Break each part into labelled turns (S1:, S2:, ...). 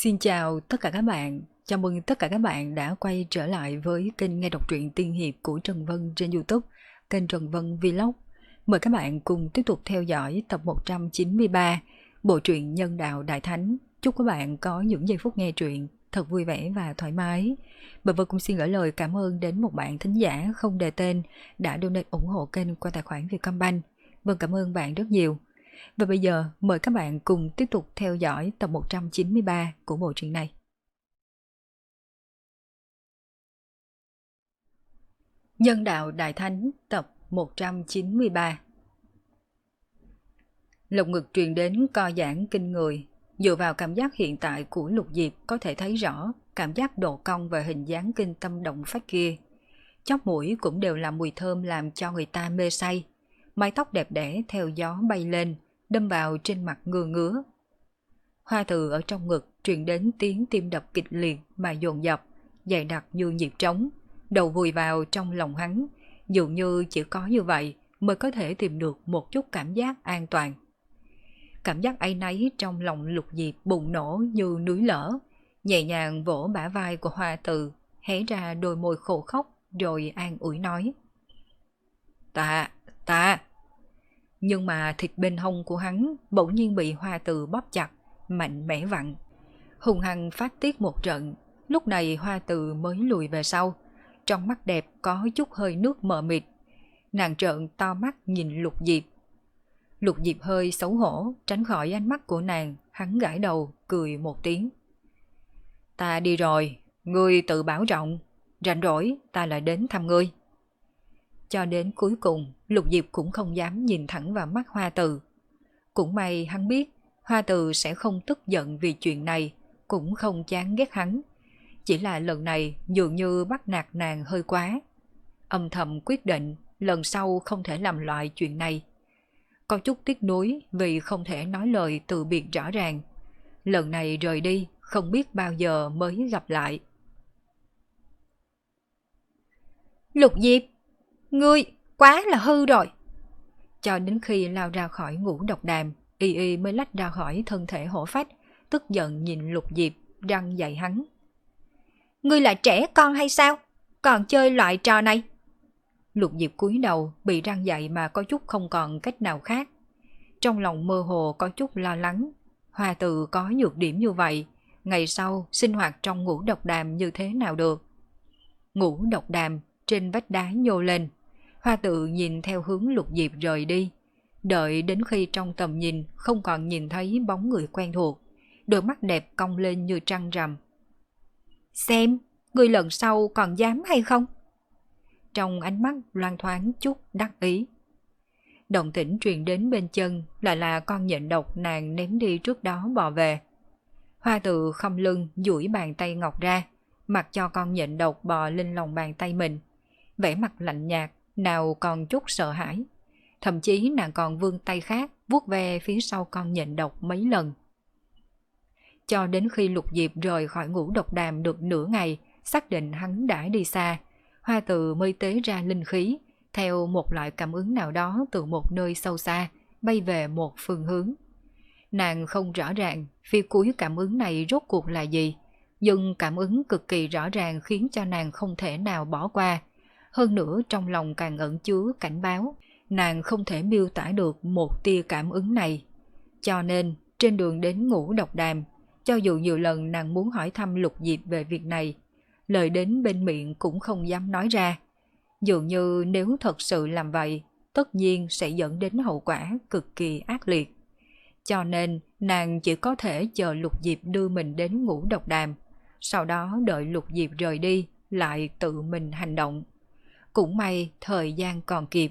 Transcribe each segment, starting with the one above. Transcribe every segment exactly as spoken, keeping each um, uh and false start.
S1: Xin chào tất cả các bạn, chào mừng tất cả các bạn đã quay trở lại với kênh nghe đọc truyện tiên hiệp của Trần Vân trên YouTube, kênh Trần Vân Vlog. Mời các bạn cùng tiếp tục theo dõi tập một trăm chín mươi ba, bộ truyện Nhân Đạo Đại Thánh. Chúc các bạn có những giây phút nghe truyện thật vui vẻ và thoải mái. Bà Vân cũng xin gửi lời cảm ơn đến một bạn thính giả không đề tên đã donate ủng hộ kênh qua tài khoản Vietcombank. Vâng, cảm ơn bạn rất nhiều. Và bây giờ mời các bạn cùng tiếp tục theo dõi tập một trăm chín mươi ba của bộ truyện này. Nhân Đạo Đại Thánh tập một trăm chín mươi ba. Lồng ngực truyền đến co giãn kinh người. Dựa vào cảm giác hiện tại của Lục Diệp có thể thấy rõ cảm giác độ cong và hình dáng kinh tâm động phách kia. Chóp mũi cũng đều là mùi thơm làm cho người ta mê say. Mái tóc đẹp đẽ theo gió bay lên, đâm vào trên mặt ngứa ngứa. Hoa Từ ở trong ngực truyền đến tiếng tim đập kịch liệt mà dồn dập, dày đặc như nhịp trống, đầu vùi vào trong lòng hắn, dường như chỉ có như vậy mới có thể tìm được một chút cảm giác an toàn. Cảm giác áy náy trong lòng Lục Diệp bùng nổ như núi lở, nhẹ nhàng vỗ bả vai của Hoa Từ, hé ra đôi môi khô khốc rồi an ủi nói: "Ta, ta." Nhưng mà thịt bên hông của hắn bỗng nhiên bị Hoa Từ bóp chặt, mạnh mẽ vặn. Hùng hăng phát tiết một trận, lúc này Hoa Từ mới lùi về sau. Trong mắt đẹp có chút hơi nước mờ mịt. Nàng trợn to mắt nhìn Lục Diệp. Lục Diệp hơi xấu hổ, tránh khỏi ánh mắt của nàng, hắn gãi đầu, cười một tiếng. "Ta đi rồi, ngươi tự bảo trọng, rảnh rỗi ta lại đến thăm ngươi." Cho đến cuối cùng, Lục Diệp cũng không dám nhìn thẳng vào mắt Hoa Từ. Cũng may hắn biết Hoa Từ sẽ không tức giận vì chuyện này, cũng không chán ghét hắn. Chỉ là lần này dường như bắt nạt nàng hơi quá. Âm thầm quyết định lần sau không thể làm loại chuyện này. Có chút tiếc nuối vì không thể nói lời từ biệt rõ ràng. Lần này rời đi không biết bao giờ mới gặp lại. "Lục Diệp, ngươi quá là hư rồi." Cho đến khi lao ra khỏi ngũ độc đàm, Y Y mới lách ra khỏi thân thể hổ phách, tức giận nhìn Lục Diệp, răng dạy hắn. "Ngươi là trẻ con hay sao? Còn chơi loại trò này?" Lục Diệp cúi đầu, bị răng dạy mà có chút không còn cách nào khác. Trong lòng mơ hồ có chút lo lắng. Hoa Từ có nhược điểm như vậy, ngày sau sinh hoạt trong ngũ độc đàm như thế nào được? Ngũ độc đàm trên vách đá nhô lên. Hoa Từ nhìn theo hướng Lục Diệp rời đi. Đợi đến khi trong tầm nhìn không còn nhìn thấy bóng người quen thuộc, đôi mắt đẹp cong lên như trăng rằm. "Xem, người lần sau còn dám hay không?" Trong ánh mắt loang thoáng chút đắc ý. Động tĩnh truyền đến bên chân lại là con nhện độc nàng ném đi trước đó bò về. Hoa Từ khom lưng duỗi bàn tay ngọc ra, mặc cho con nhện độc bò lên lòng bàn tay mình. Vẻ mặt lạnh nhạt, nào còn chút sợ hãi. Thậm chí nàng còn vươn tay khác vuốt ve phía sau con nhện độc mấy lần. Cho đến khi Lục Diệp rời khỏi ngũ độc đàm được nửa ngày, xác định hắn đã đi xa, Hoa Từ mới tế ra linh khí, theo một loại cảm ứng nào đó từ một nơi sâu xa, bay về một phương hướng. Nàng không rõ ràng phía cuối cảm ứng này rốt cuộc là gì, nhưng cảm ứng cực kỳ rõ ràng khiến cho nàng không thể nào bỏ qua. Hơn nữa trong lòng càng ẩn chứa cảnh báo, nàng không thể miêu tả được một tia cảm ứng này. Cho nên trên đường đến ngũ độc đàm, cho dù nhiều lần nàng muốn hỏi thăm Lục Diệp về việc này, lời đến bên miệng cũng không dám nói ra. Dường như nếu thật sự làm vậy, tất nhiên sẽ dẫn đến hậu quả cực kỳ ác liệt. Cho nên nàng chỉ có thể chờ Lục Diệp đưa mình đến ngũ độc đàm, sau đó đợi Lục Diệp rời đi lại tự mình hành động. Cũng may thời gian còn kịp.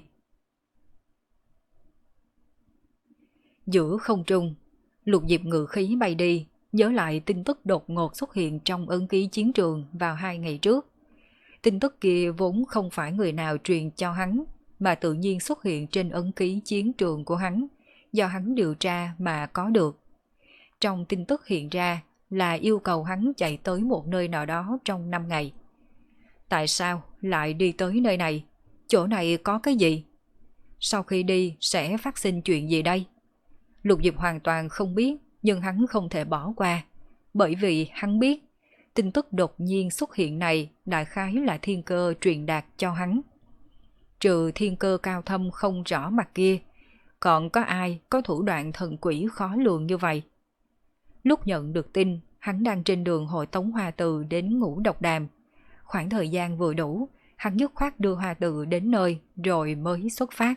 S1: Giữa không trung, Lục Diệp ngự khí bay đi, nhớ lại tin tức đột ngột xuất hiện trong ấn ký chiến trường vào hai ngày trước. Tin tức kia vốn không phải người nào truyền cho hắn, mà tự nhiên xuất hiện trên ấn ký chiến trường của hắn, do hắn điều tra mà có được. Trong tin tức hiện ra là yêu cầu hắn chạy tới một nơi nào đó trong năm ngày. Tại sao lại đi tới nơi này? Chỗ này có cái gì? Sau khi đi sẽ phát sinh chuyện gì đây? Lục Diệp hoàn toàn không biết, nhưng hắn không thể bỏ qua. bởi vì hắn biết tin tức đột nhiên xuất hiện này đại khái là thiên cơ truyền đạt cho hắn. Trừ thiên cơ cao thâm không rõ mặt kia, còn có ai có thủ đoạn thần quỷ khó lường như vậy? Lúc nhận được tin, hắn đang trên đường hội tống Hoa Từ đến Ngũ Độc Đàm. Khoảng thời gian vừa đủ, hắn dứt khoát đưa Hoa Từ đến nơi rồi mới xuất phát.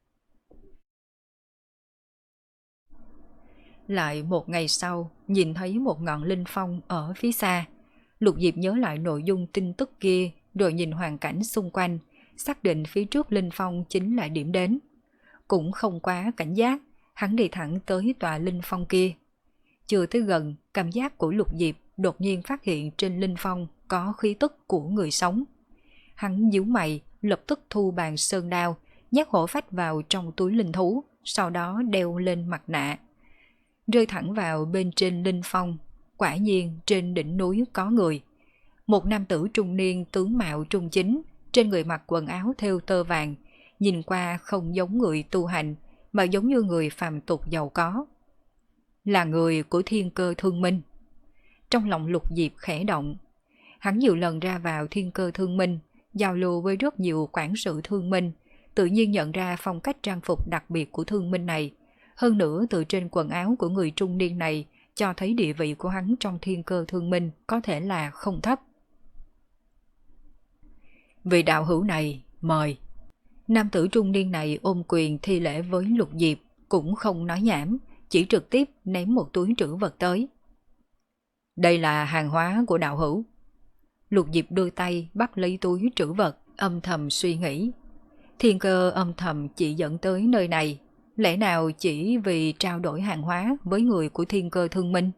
S1: Lại một ngày sau, nhìn thấy một ngọn linh phong ở phía xa. Lục Diệp nhớ lại nội dung tin tức kia, rồi nhìn hoàn cảnh xung quanh, xác định phía trước linh phong chính là điểm đến. Cũng không quá cảnh giác, hắn đi thẳng tới tòa linh phong kia. Chưa tới gần, cảm giác của Lục Diệp đột nhiên phát hiện trên linh phong có khí tức của người sống. Hắn nhíu mày, lập tức thu bàn sơn đao, nhét hổ phách vào trong túi linh thú, sau đó đeo lên mặt nạ. Rơi thẳng vào bên trên linh phong, quả nhiên trên đỉnh núi có người. Một nam tử trung niên tướng mạo trung chính, trên người mặc quần áo thêu tơ vàng, nhìn qua không giống người tu hành, mà giống như người phàm tục giàu có. Là người của thiên cơ thương minh. Trong lòng Lục Diệp khẽ động. Hắn nhiều lần ra vào thiên cơ thương minh, giao lưu với rất nhiều quản sự thương minh, tự nhiên nhận ra phong cách trang phục đặc biệt của thương minh này. Hơn nữa từ trên quần áo của người trung niên này cho thấy địa vị của hắn trong thiên cơ thương minh có thể là không thấp. Vị đạo hữu này, mời. Nam tử trung niên này ôm quyền thi lễ với Lục Diệp, cũng không nói nhảm, chỉ trực tiếp ném một túi trữ vật tới. Đây là hàng hóa của đạo hữu. Lục Diệp đưa tay bắt lấy túi trữ vật, âm thầm suy nghĩ. Thiên cơ âm thầm chỉ dẫn tới nơi này, lẽ nào chỉ vì trao đổi hàng hóa với người của thiên cơ thương minh?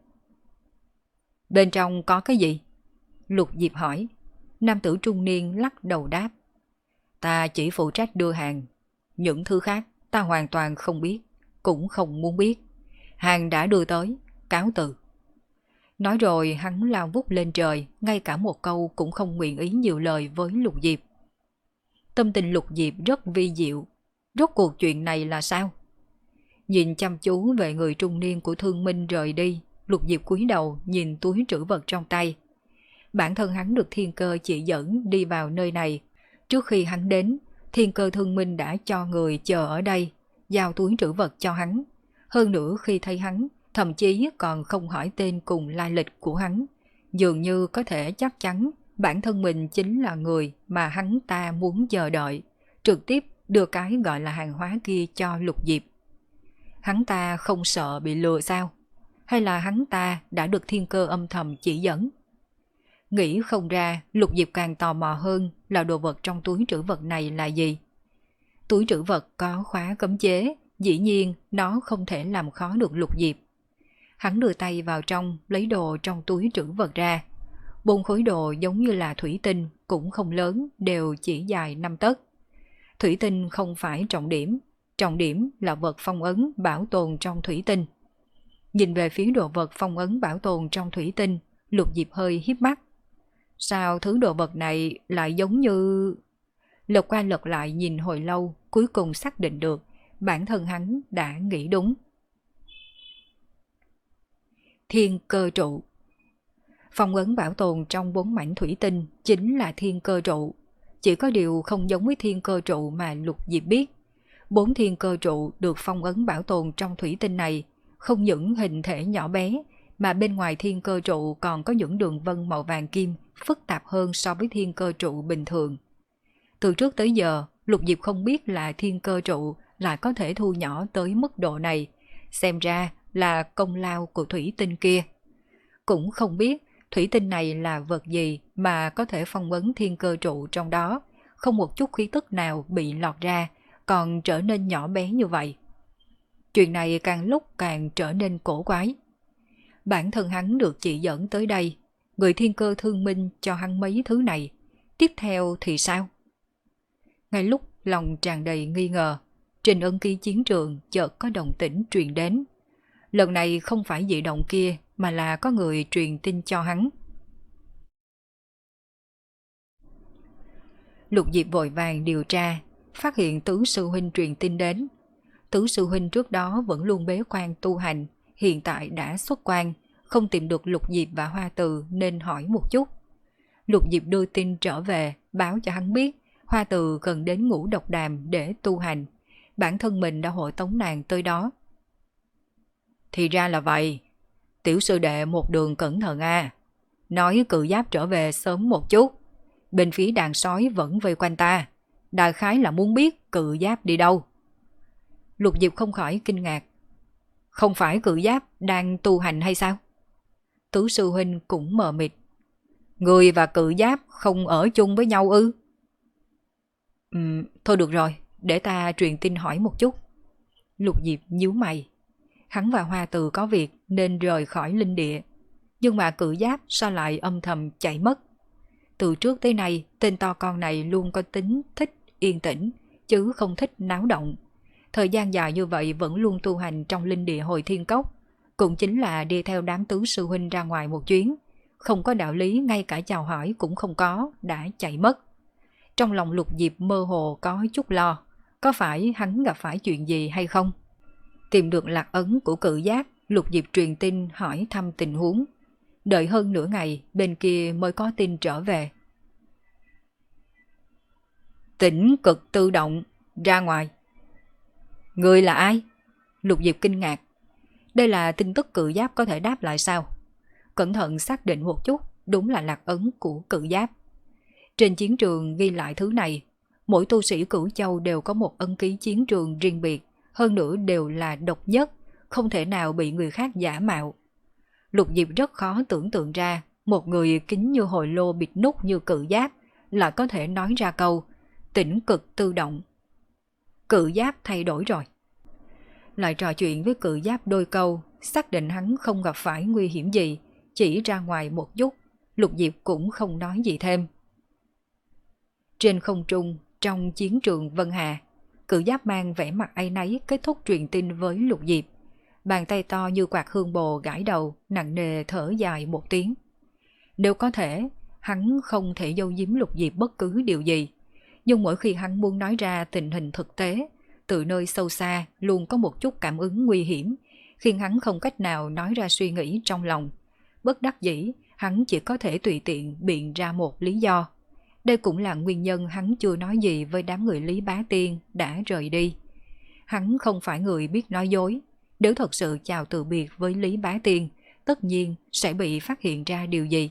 S1: Bên trong có cái gì? Lục Diệp hỏi. Nam tử trung niên lắc đầu đáp. Ta chỉ phụ trách đưa hàng. Những thứ khác ta hoàn toàn không biết, cũng không muốn biết. Hàng đã đưa tới, cáo từ. Nói rồi hắn lao vút lên trời, ngay cả một câu cũng không nguyện ý nhiều lời với Lục Diệp. Tâm tình Lục Diệp rất vi diệu. Rốt cuộc chuyện này là sao? Nhìn chăm chú về người trung niên của thương minh rời đi, Lục Diệp cúi đầu nhìn túi trữ vật trong tay. Bản thân hắn được thiên cơ chỉ dẫn đi vào nơi này. Trước khi hắn đến, thiên cơ thương minh đã cho người chờ ở đây, giao túi trữ vật cho hắn. Hơn nữa khi thấy hắn, thậm chí còn không hỏi tên cùng lai lịch của hắn. Dường như có thể chắc chắn bản thân mình chính là người mà hắn ta muốn chờ đợi, trực tiếp đưa cái gọi là hàng hóa kia cho Lục Diệp. Hắn ta không sợ bị lừa sao? Hay là hắn ta đã được thiên cơ âm thầm chỉ dẫn? Nghĩ không ra, Lục Diệp càng tò mò hơn là đồ vật trong túi trữ vật này là gì. Túi trữ vật có khóa cấm chế, dĩ nhiên nó không thể làm khó được Lục Diệp. Hắn đưa tay vào trong, lấy đồ trong túi trữ vật ra. Bốn khối đồ giống như là thủy tinh, cũng không lớn, đều chỉ dài năm tấc. Thủy tinh không phải trọng điểm, trọng điểm là vật phong ấn bảo tồn trong thủy tinh. Nhìn về phía đồ vật phong ấn bảo tồn trong thủy tinh, Lục Diệp hơi híp mắt. Sao thứ đồ vật này lại giống như... Lật qua lật lại nhìn hồi lâu, cuối cùng xác định được, bản thân hắn đã nghĩ đúng. Thiên cơ trụ. Phong ấn bảo tồn trong bốn mảnh thủy tinh chính là thiên cơ trụ. Chỉ có điều không giống với thiên cơ trụ mà Lục Diệp biết. Bốn thiên cơ trụ được phong ấn bảo tồn trong thủy tinh này không những hình thể nhỏ bé, mà bên ngoài thiên cơ trụ còn có những đường vân màu vàng kim phức tạp hơn so với thiên cơ trụ bình thường. Từ trước tới giờ, Lục Diệp không biết là thiên cơ trụ lại có thể thu nhỏ tới mức độ này, xem ra là công lao của thủy tinh kia. Cũng không biết thủy tinh này là vật gì mà có thể phong ấn thiên cơ trụ trong đó, không một chút khí tức nào bị lọt ra, còn trở nên nhỏ bé như vậy. Chuyện này càng lúc càng trở nên cổ quái. Bản thân hắn được chỉ dẫn tới đây, người thiên cơ thương minh cho hắn mấy thứ này, tiếp theo thì sao? Ngay lúc lòng tràn đầy nghi ngờ, trên ân ký chiến trường chợt có động tĩnh truyền đến. Lần này không phải dị động kia, mà là có người truyền tin cho hắn. Lục Diệp vội vàng điều tra, phát hiện tứ sư huynh truyền tin đến. Tứ sư huynh trước đó vẫn luôn bế quan tu hành, hiện tại đã xuất quan, không tìm được Lục Diệp và Hoa Từ nên hỏi một chút. Lục Diệp đưa tin trở về, báo cho hắn biết Hoa Từ cần đến Ngũ Độc Đàm để tu hành. Bản thân mình đã hộ tống nàng tới đó. Thì ra là vậy. Tiểu sư đệ một đường cẩn thận a. Nói Cự Giáp trở về sớm một chút. Bên phía đàn sói vẫn vây quanh ta. Đại khái là muốn biết Cự Giáp đi đâu. Lục Diệp không khỏi kinh ngạc. Không phải Cự Giáp đang tu hành hay sao? Tứ sư huynh cũng mờ mịt. Người và Cự Giáp không ở chung với nhau ư? Ừ, thôi được rồi, để ta truyền tin hỏi một chút. Lục Diệp nhíu mày. Hắn và Hoa Từ có việc nên rời khỏi linh địa. Nhưng mà Cự Giáp sao lại âm thầm chạy mất? Từ trước tới nay, tên to con này luôn có tính thích yên tĩnh, chứ không thích náo động. Thời gian dài như vậy vẫn luôn tu hành trong linh địa Hồi Thiên Cốc. Cũng chính là đi theo đám tứ sư huynh ra ngoài một chuyến. Không có đạo lý, ngay cả chào hỏi cũng không có, đã chạy mất. Trong lòng Lục Diệp mơ hồ có chút lo. Có phải hắn gặp phải chuyện gì hay không? Tìm được lạc ấn của Cự Giáp, Lục Diệp truyền tin hỏi thăm tình huống. Đợi hơn nửa ngày, bên kia mới có tin trở về. Tỉnh cực tự động, ra ngoài. Người là ai? Lục Diệp kinh ngạc. Đây là tin tức Cự Giáp có thể đáp lại sao? Cẩn thận xác định một chút, đúng là lạc ấn của Cự Giáp. Trên chiến trường ghi lại thứ này, mỗi tu sĩ Cửu Châu đều có một ấn ký chiến trường riêng biệt, hơn nữa đều là độc nhất, không thể nào bị người khác giả mạo. Lục Diệp rất khó tưởng tượng ra, một người kín như hồi lô bịt nút như Cự Giáp lại có thể nói ra câu tỉnh cực tự động. Cự Giáp thay đổi rồi. Lại trò chuyện với Cự Giáp đôi câu, xác định hắn không gặp phải nguy hiểm gì, chỉ ra ngoài một chút, Lục Diệp cũng không nói gì thêm. Trên không trung, trong chiến trường Vân Hà, Cự Giáp mang vẻ mặt áy náy kết thúc truyền tin với Lục Diệp. Bàn tay to như quạt hương bồ gãi đầu, nặng nề thở dài một tiếng. Nếu có thể, hắn không thể giấu giếm Lục Diệp bất cứ điều gì. Nhưng mỗi khi hắn muốn nói ra tình hình thực tế, từ nơi sâu xa luôn có một chút cảm ứng nguy hiểm, khiến hắn không cách nào nói ra suy nghĩ trong lòng. Bất đắc dĩ, hắn chỉ có thể tùy tiện biện ra một lý do. Đây cũng là nguyên nhân hắn chưa nói gì với đám người Lý Bá Tiên đã rời đi. Hắn không phải người biết nói dối. Nếu thật sự chào từ biệt với Lý Bá Tiên, tất nhiên sẽ bị phát hiện ra điều gì.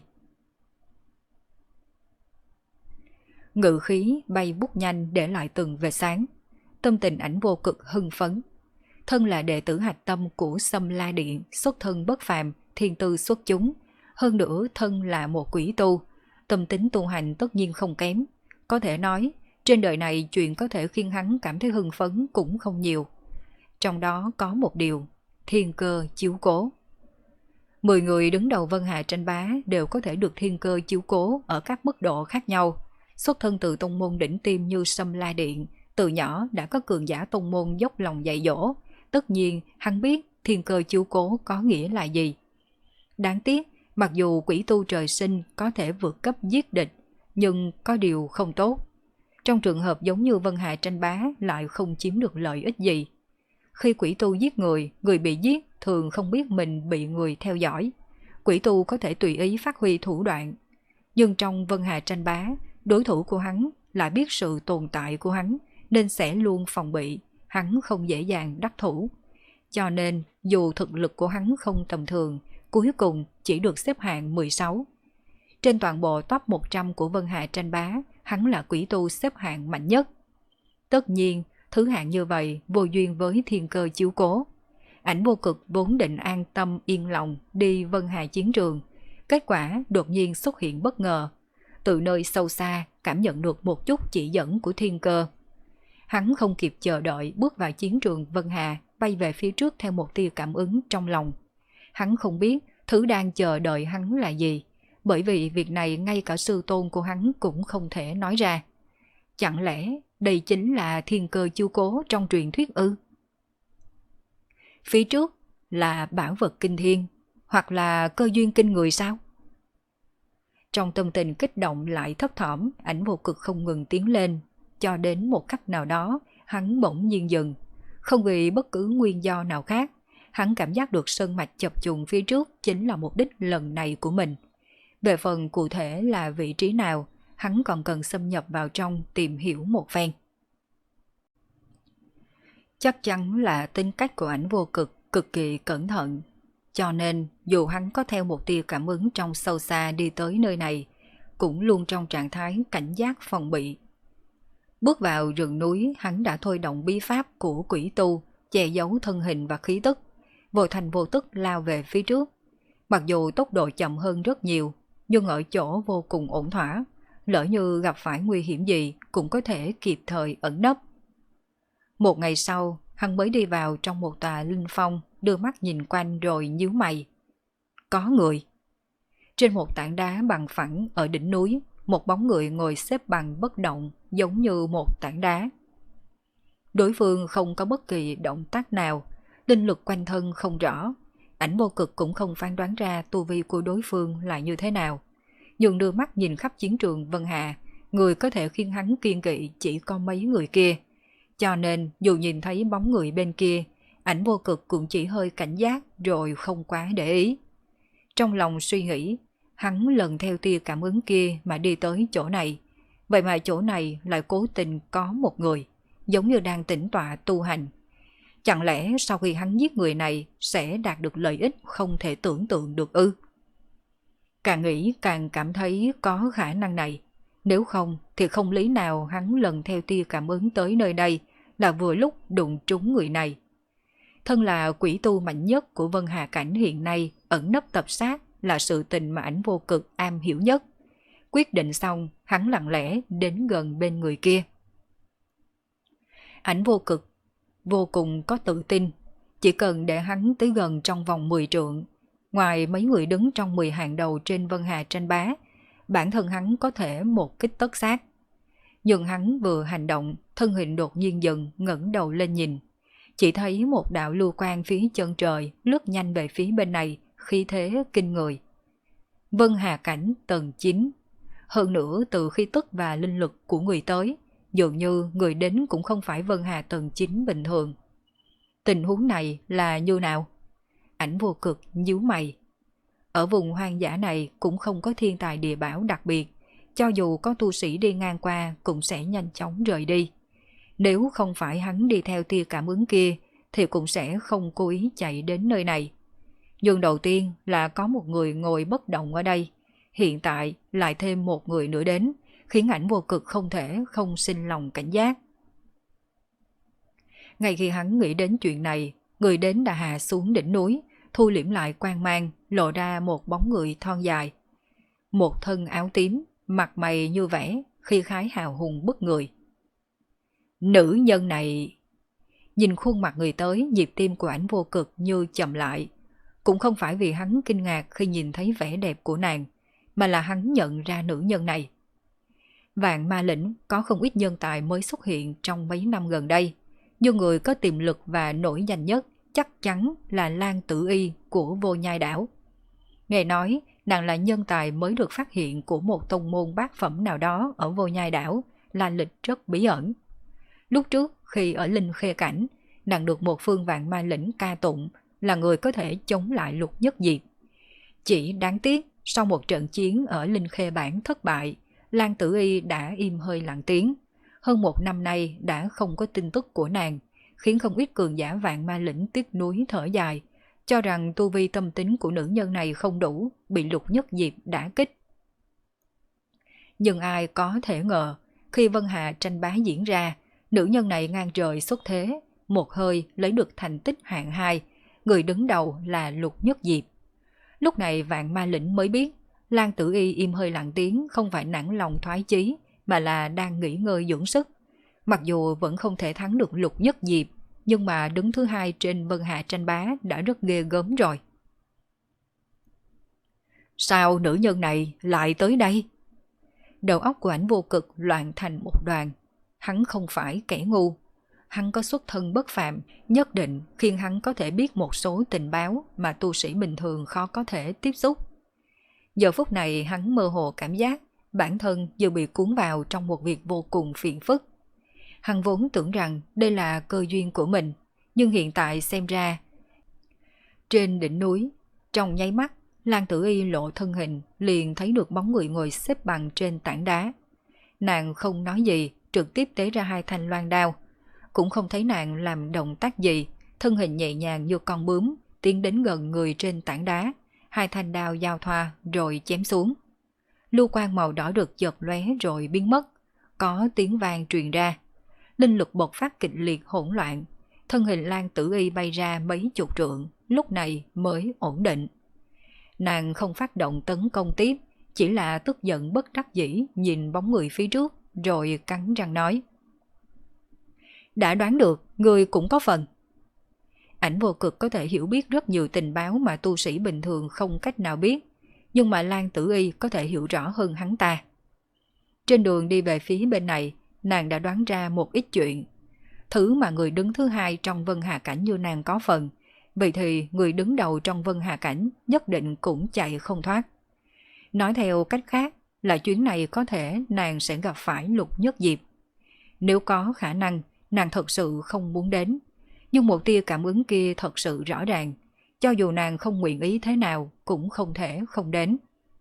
S1: Ngự khí bay bút nhanh để lại từng vệt sáng. Tâm tình Ảnh Vô Cực hưng phấn. Thân là đệ tử hạch tâm của Sâm La Điện, xuất thân bất phàm, thiên tư xuất chúng. Hơn nữa thân là một quỷ tu, tâm tính tu hành tất nhiên không kém. Có thể nói, trên đời này chuyện có thể khiến hắn cảm thấy hưng phấn cũng không nhiều. Trong đó có một điều, thiên cơ chiếu cố. Mười người đứng đầu Vân Hà tranh bá đều có thể được thiên cơ chiếu cố ở các mức độ khác nhau. Xuất thân từ tông môn đỉnh tiêm như Sâm La Điện, từ nhỏ đã có cường giả tông môn dốc lòng dạy dỗ. Tất nhiên hắn biết thiên cơ chiếu cố có nghĩa là gì. Đáng tiếc, mặc dù quỷ tu trời sinh có thể vượt cấp giết địch, nhưng có điều không tốt. Trong trường hợp giống như Vân Hà tranh bá lại không chiếm được lợi ích gì. Khi quỷ tu giết người, người bị giết thường không biết mình bị người theo dõi. Quỷ tu có thể tùy ý phát huy thủ đoạn. Nhưng trong Vân Hà tranh bá, đối thủ của hắn lại biết sự tồn tại của hắn nên sẽ luôn phòng bị, hắn không dễ dàng đắc thủ. Cho nên dù thực lực của hắn không tầm thường, cuối cùng chỉ được xếp hạng mười sáu. Trên toàn bộ top một trăm của Vân Hà tranh bá, hắn là quỷ tu xếp hạng mạnh nhất. Tất nhiên, thứ hạng như vậy vô duyên với thiên cơ chiếu cố. Ảnh Vô Cực vốn định an tâm yên lòng đi Vân Hà chiến trường. Kết quả đột nhiên xuất hiện bất ngờ. Từ nơi sâu xa cảm nhận được một chút chỉ dẫn của thiên cơ. Hắn không kịp chờ đợi bước vào chiến trường Vân Hà, bay về phía trước theo một tia cảm ứng trong lòng. Hắn không biết thứ đang chờ đợi hắn là gì, bởi vì việc này ngay cả sư tôn của hắn cũng không thể nói ra. Chẳng lẽ đây chính là thiên cơ chiếu cố trong truyền thuyết ư? Phía trước là bảo vật kinh thiên, hoặc là cơ duyên kinh người sao? Trong tâm tình kích động lại thấp thỏm, Ảnh Vô Cực không ngừng tiến lên, cho đến một khắc nào đó, hắn bỗng nhiên dừng. Không vì bất cứ nguyên do nào khác, hắn cảm giác được sơn mạch chập trùng phía trước chính là mục đích lần này của mình. Về phần cụ thể là vị trí nào, hắn còn cần xâm nhập vào trong tìm hiểu một phen. Chắc chắn là tính cách của Ảnh Vô Cực cực kỳ cẩn thận, cho nên dù hắn có theo một tia cảm ứng trong sâu xa đi tới nơi này, cũng luôn trong trạng thái cảnh giác phòng bị. Bước vào rừng núi, hắn đã thôi động bí pháp của quỷ tu, che giấu thân hình và khí tức, vô thành vô tức lao về phía trước. Mặc dù tốc độ chậm hơn rất nhiều, nhưng ở chỗ vô cùng ổn thỏa, lỡ như gặp phải nguy hiểm gì cũng có thể kịp thời ẩn nấp. Một ngày sau, hắn mới đi vào trong một tòa linh phong, đưa mắt nhìn quanh rồi nhíu mày. Có người. Trên một tảng đá bằng phẳng ở đỉnh núi, một bóng người ngồi xếp bằng bất động giống như một tảng đá. Đối phương không có bất kỳ động tác nào, linh lực quanh thân không rõ. Ảnh Vô Cực cũng không phán đoán ra tu vi của đối phương là như thế nào. Nhưng đưa mắt nhìn khắp chiến trường Vân Hà, người có thể khiến hắn kiêng kỵ chỉ có mấy người kia. Cho nên dù nhìn thấy bóng người bên kia, Ảnh Vô Cực cũng chỉ hơi cảnh giác rồi không quá để ý. Trong lòng suy nghĩ, hắn lần theo tia cảm ứng kia mà đi tới chỗ này. Vậy mà chỗ này lại cố tình có một người, giống như đang tĩnh tọa tu hành. Chẳng lẽ sau khi hắn giết người này sẽ đạt được lợi ích không thể tưởng tượng được ư? Càng nghĩ càng cảm thấy có khả năng này. Nếu không thì không lý nào hắn lần theo tia cảm ứng tới nơi đây là vừa lúc đụng trúng người này. Thân là quỷ tu mạnh nhất của Vân Hà Cảnh hiện nay, ẩn nấp tập sát là sự tình mà Ảnh Vô Cực am hiểu nhất. Quyết định xong, hắn lặng lẽ đến gần bên người kia. Ảnh Vô Cực vô cùng có tự tin, chỉ cần để hắn tới gần trong vòng mười trượng, ngoài mấy người đứng trong mười hàng đầu trên Vân Hà tranh bá, bản thân hắn có thể một kích tất sát. Nhưng hắn vừa hành động, thân hình đột nhiên dừng, ngẩng đầu lên nhìn. Chỉ thấy một đạo lưu quang phía chân trời lướt nhanh về phía bên này, khí thế kinh người. Vân Hà Cảnh tầng chín. Hơn nữa từ khí tức và linh lực của người tới, dường như người đến cũng không phải Vân Hà tầng chín bình thường. Tình huống này là như nào? Ảnh Vô Cực nhíu mày. Ở vùng hoang dã này cũng không có thiên tài địa bảo đặc biệt, cho dù có tu sĩ đi ngang qua cũng sẽ nhanh chóng rời đi. Nếu không phải hắn đi theo tia cảm ứng kia thì cũng sẽ không cố ý chạy đến nơi này. Nhưng đầu tiên là có một người ngồi bất động ở đây, hiện tại lại thêm một người nữa đến, khiến Ảnh Vô Cực không thể không sinh lòng cảnh giác. Ngay khi hắn nghĩ đến chuyện này, người đến đã hạ xuống đỉnh núi, thu liễm lại quang mang, lộ ra một bóng người thon dài. Một thân áo tím, mặt mày như vẽ, khí khái hào hùng bức người. Nữ nhân này... Nhìn khuôn mặt người tới, nhịp tim của Ảnh Vô Cực như chậm lại. Cũng không phải vì hắn kinh ngạc khi nhìn thấy vẻ đẹp của nàng, mà là hắn nhận ra nữ nhân này. Vạn Ma Lĩnh có không ít nhân tài mới xuất hiện trong mấy năm gần đây, nhưng người có tiềm lực và nổi danh nhất chắc chắn là Lan Tử Y của Vô Nhai Đảo. Nghe nói nàng là nhân tài mới được phát hiện của một tông môn bát phẩm nào đó ở Vô Nhai Đảo, là lịch rất bí ẩn. Lúc trước khi ở Linh Khê Cảnh, nàng được một phương Vạn Ma Lĩnh ca tụng là người có thể chống lại Lục Nhất Diệp. Chỉ đáng tiếc sau một trận chiến ở Linh Khê Bản thất bại, Lan Tử Y đã im hơi lặng tiếng. Hơn một năm nay đã không có tin tức của nàng, khiến không ít cường giả Vạn Ma Lĩnh tiếc nuối thở dài, cho rằng tu vi tâm tính của nữ nhân này không đủ, bị Lục Nhất Diệp đả kích. Nhưng ai có thể ngờ, khi Vân Hà tranh bá diễn ra, nữ nhân này ngang trời xuất thế, một hơi lấy được thành tích hạng hai, người đứng đầu là Lục Nhất Diệp. Lúc này Vạn Ma Lĩnh mới biết, Lan Tử Y im hơi lặng tiếng không phải nản lòng thoái chí, mà là đang nghỉ ngơi dưỡng sức. Mặc dù vẫn không thể thắng được Lục Nhất Diệp, nhưng mà đứng thứ hai trên Vân Hà tranh bá đã rất ghê gớm rồi. Sao nữ nhân này lại tới đây? Đầu óc của Ảnh Vô Cực loạn thành một đoàn. Hắn không phải kẻ ngu. Hắn có xuất thân bất phàm, nhất định khiến hắn có thể biết một số tình báo mà tu sĩ bình thường khó có thể tiếp xúc. Giờ phút này hắn mơ hồ cảm giác bản thân vừa bị cuốn vào trong một việc vô cùng phiền phức. Hắn vốn tưởng rằng đây là cơ duyên của mình, nhưng hiện tại xem ra, Trên đỉnh núi, trong nháy mắt, Lan Tử Y lộ thân hình, liền thấy được bóng người ngồi xếp bằng trên tảng đá. Nàng không nói gì, trực tiếp tế ra hai thanh loan đao. Cũng không thấy nàng làm động tác gì, thân hình nhẹ nhàng như con bướm, tiến đến gần người trên tảng đá. Hai thanh đao giao thoa rồi chém xuống. Lưu quang màu đỏ rực chợt lóe rồi biến mất, có tiếng vang truyền ra. Linh lực bộc phát kịch liệt hỗn loạn, thân hình Lan Tử Y bay ra mấy chục trượng, lúc này mới ổn định. Nàng không phát động tấn công tiếp, chỉ là tức giận bất đắc dĩ nhìn bóng người phía trước, rồi cắn răng nói. Đã đoán được, người cũng có phần. Ảnh Vô Cực có thể hiểu biết rất nhiều tình báo mà tu sĩ bình thường không cách nào biết, nhưng mà Lan Tử Y có thể hiểu rõ hơn hắn ta. Trên đường đi về phía bên này, nàng đã đoán ra một ít chuyện. Thứ mà người đứng thứ hai trong Vân Hà Cảnh như nàng có phần, vậy thì người đứng đầu trong Vân Hà Cảnh nhất định cũng chạy không thoát. Nói theo cách khác là chuyến này có thể nàng sẽ gặp phải Lục Nhất Diệp. Nếu có khả năng, nàng thật sự không muốn đến. Nhưng một tia cảm ứng kia thật sự rõ ràng, cho dù nàng không nguyện ý thế nào cũng không thể không đến.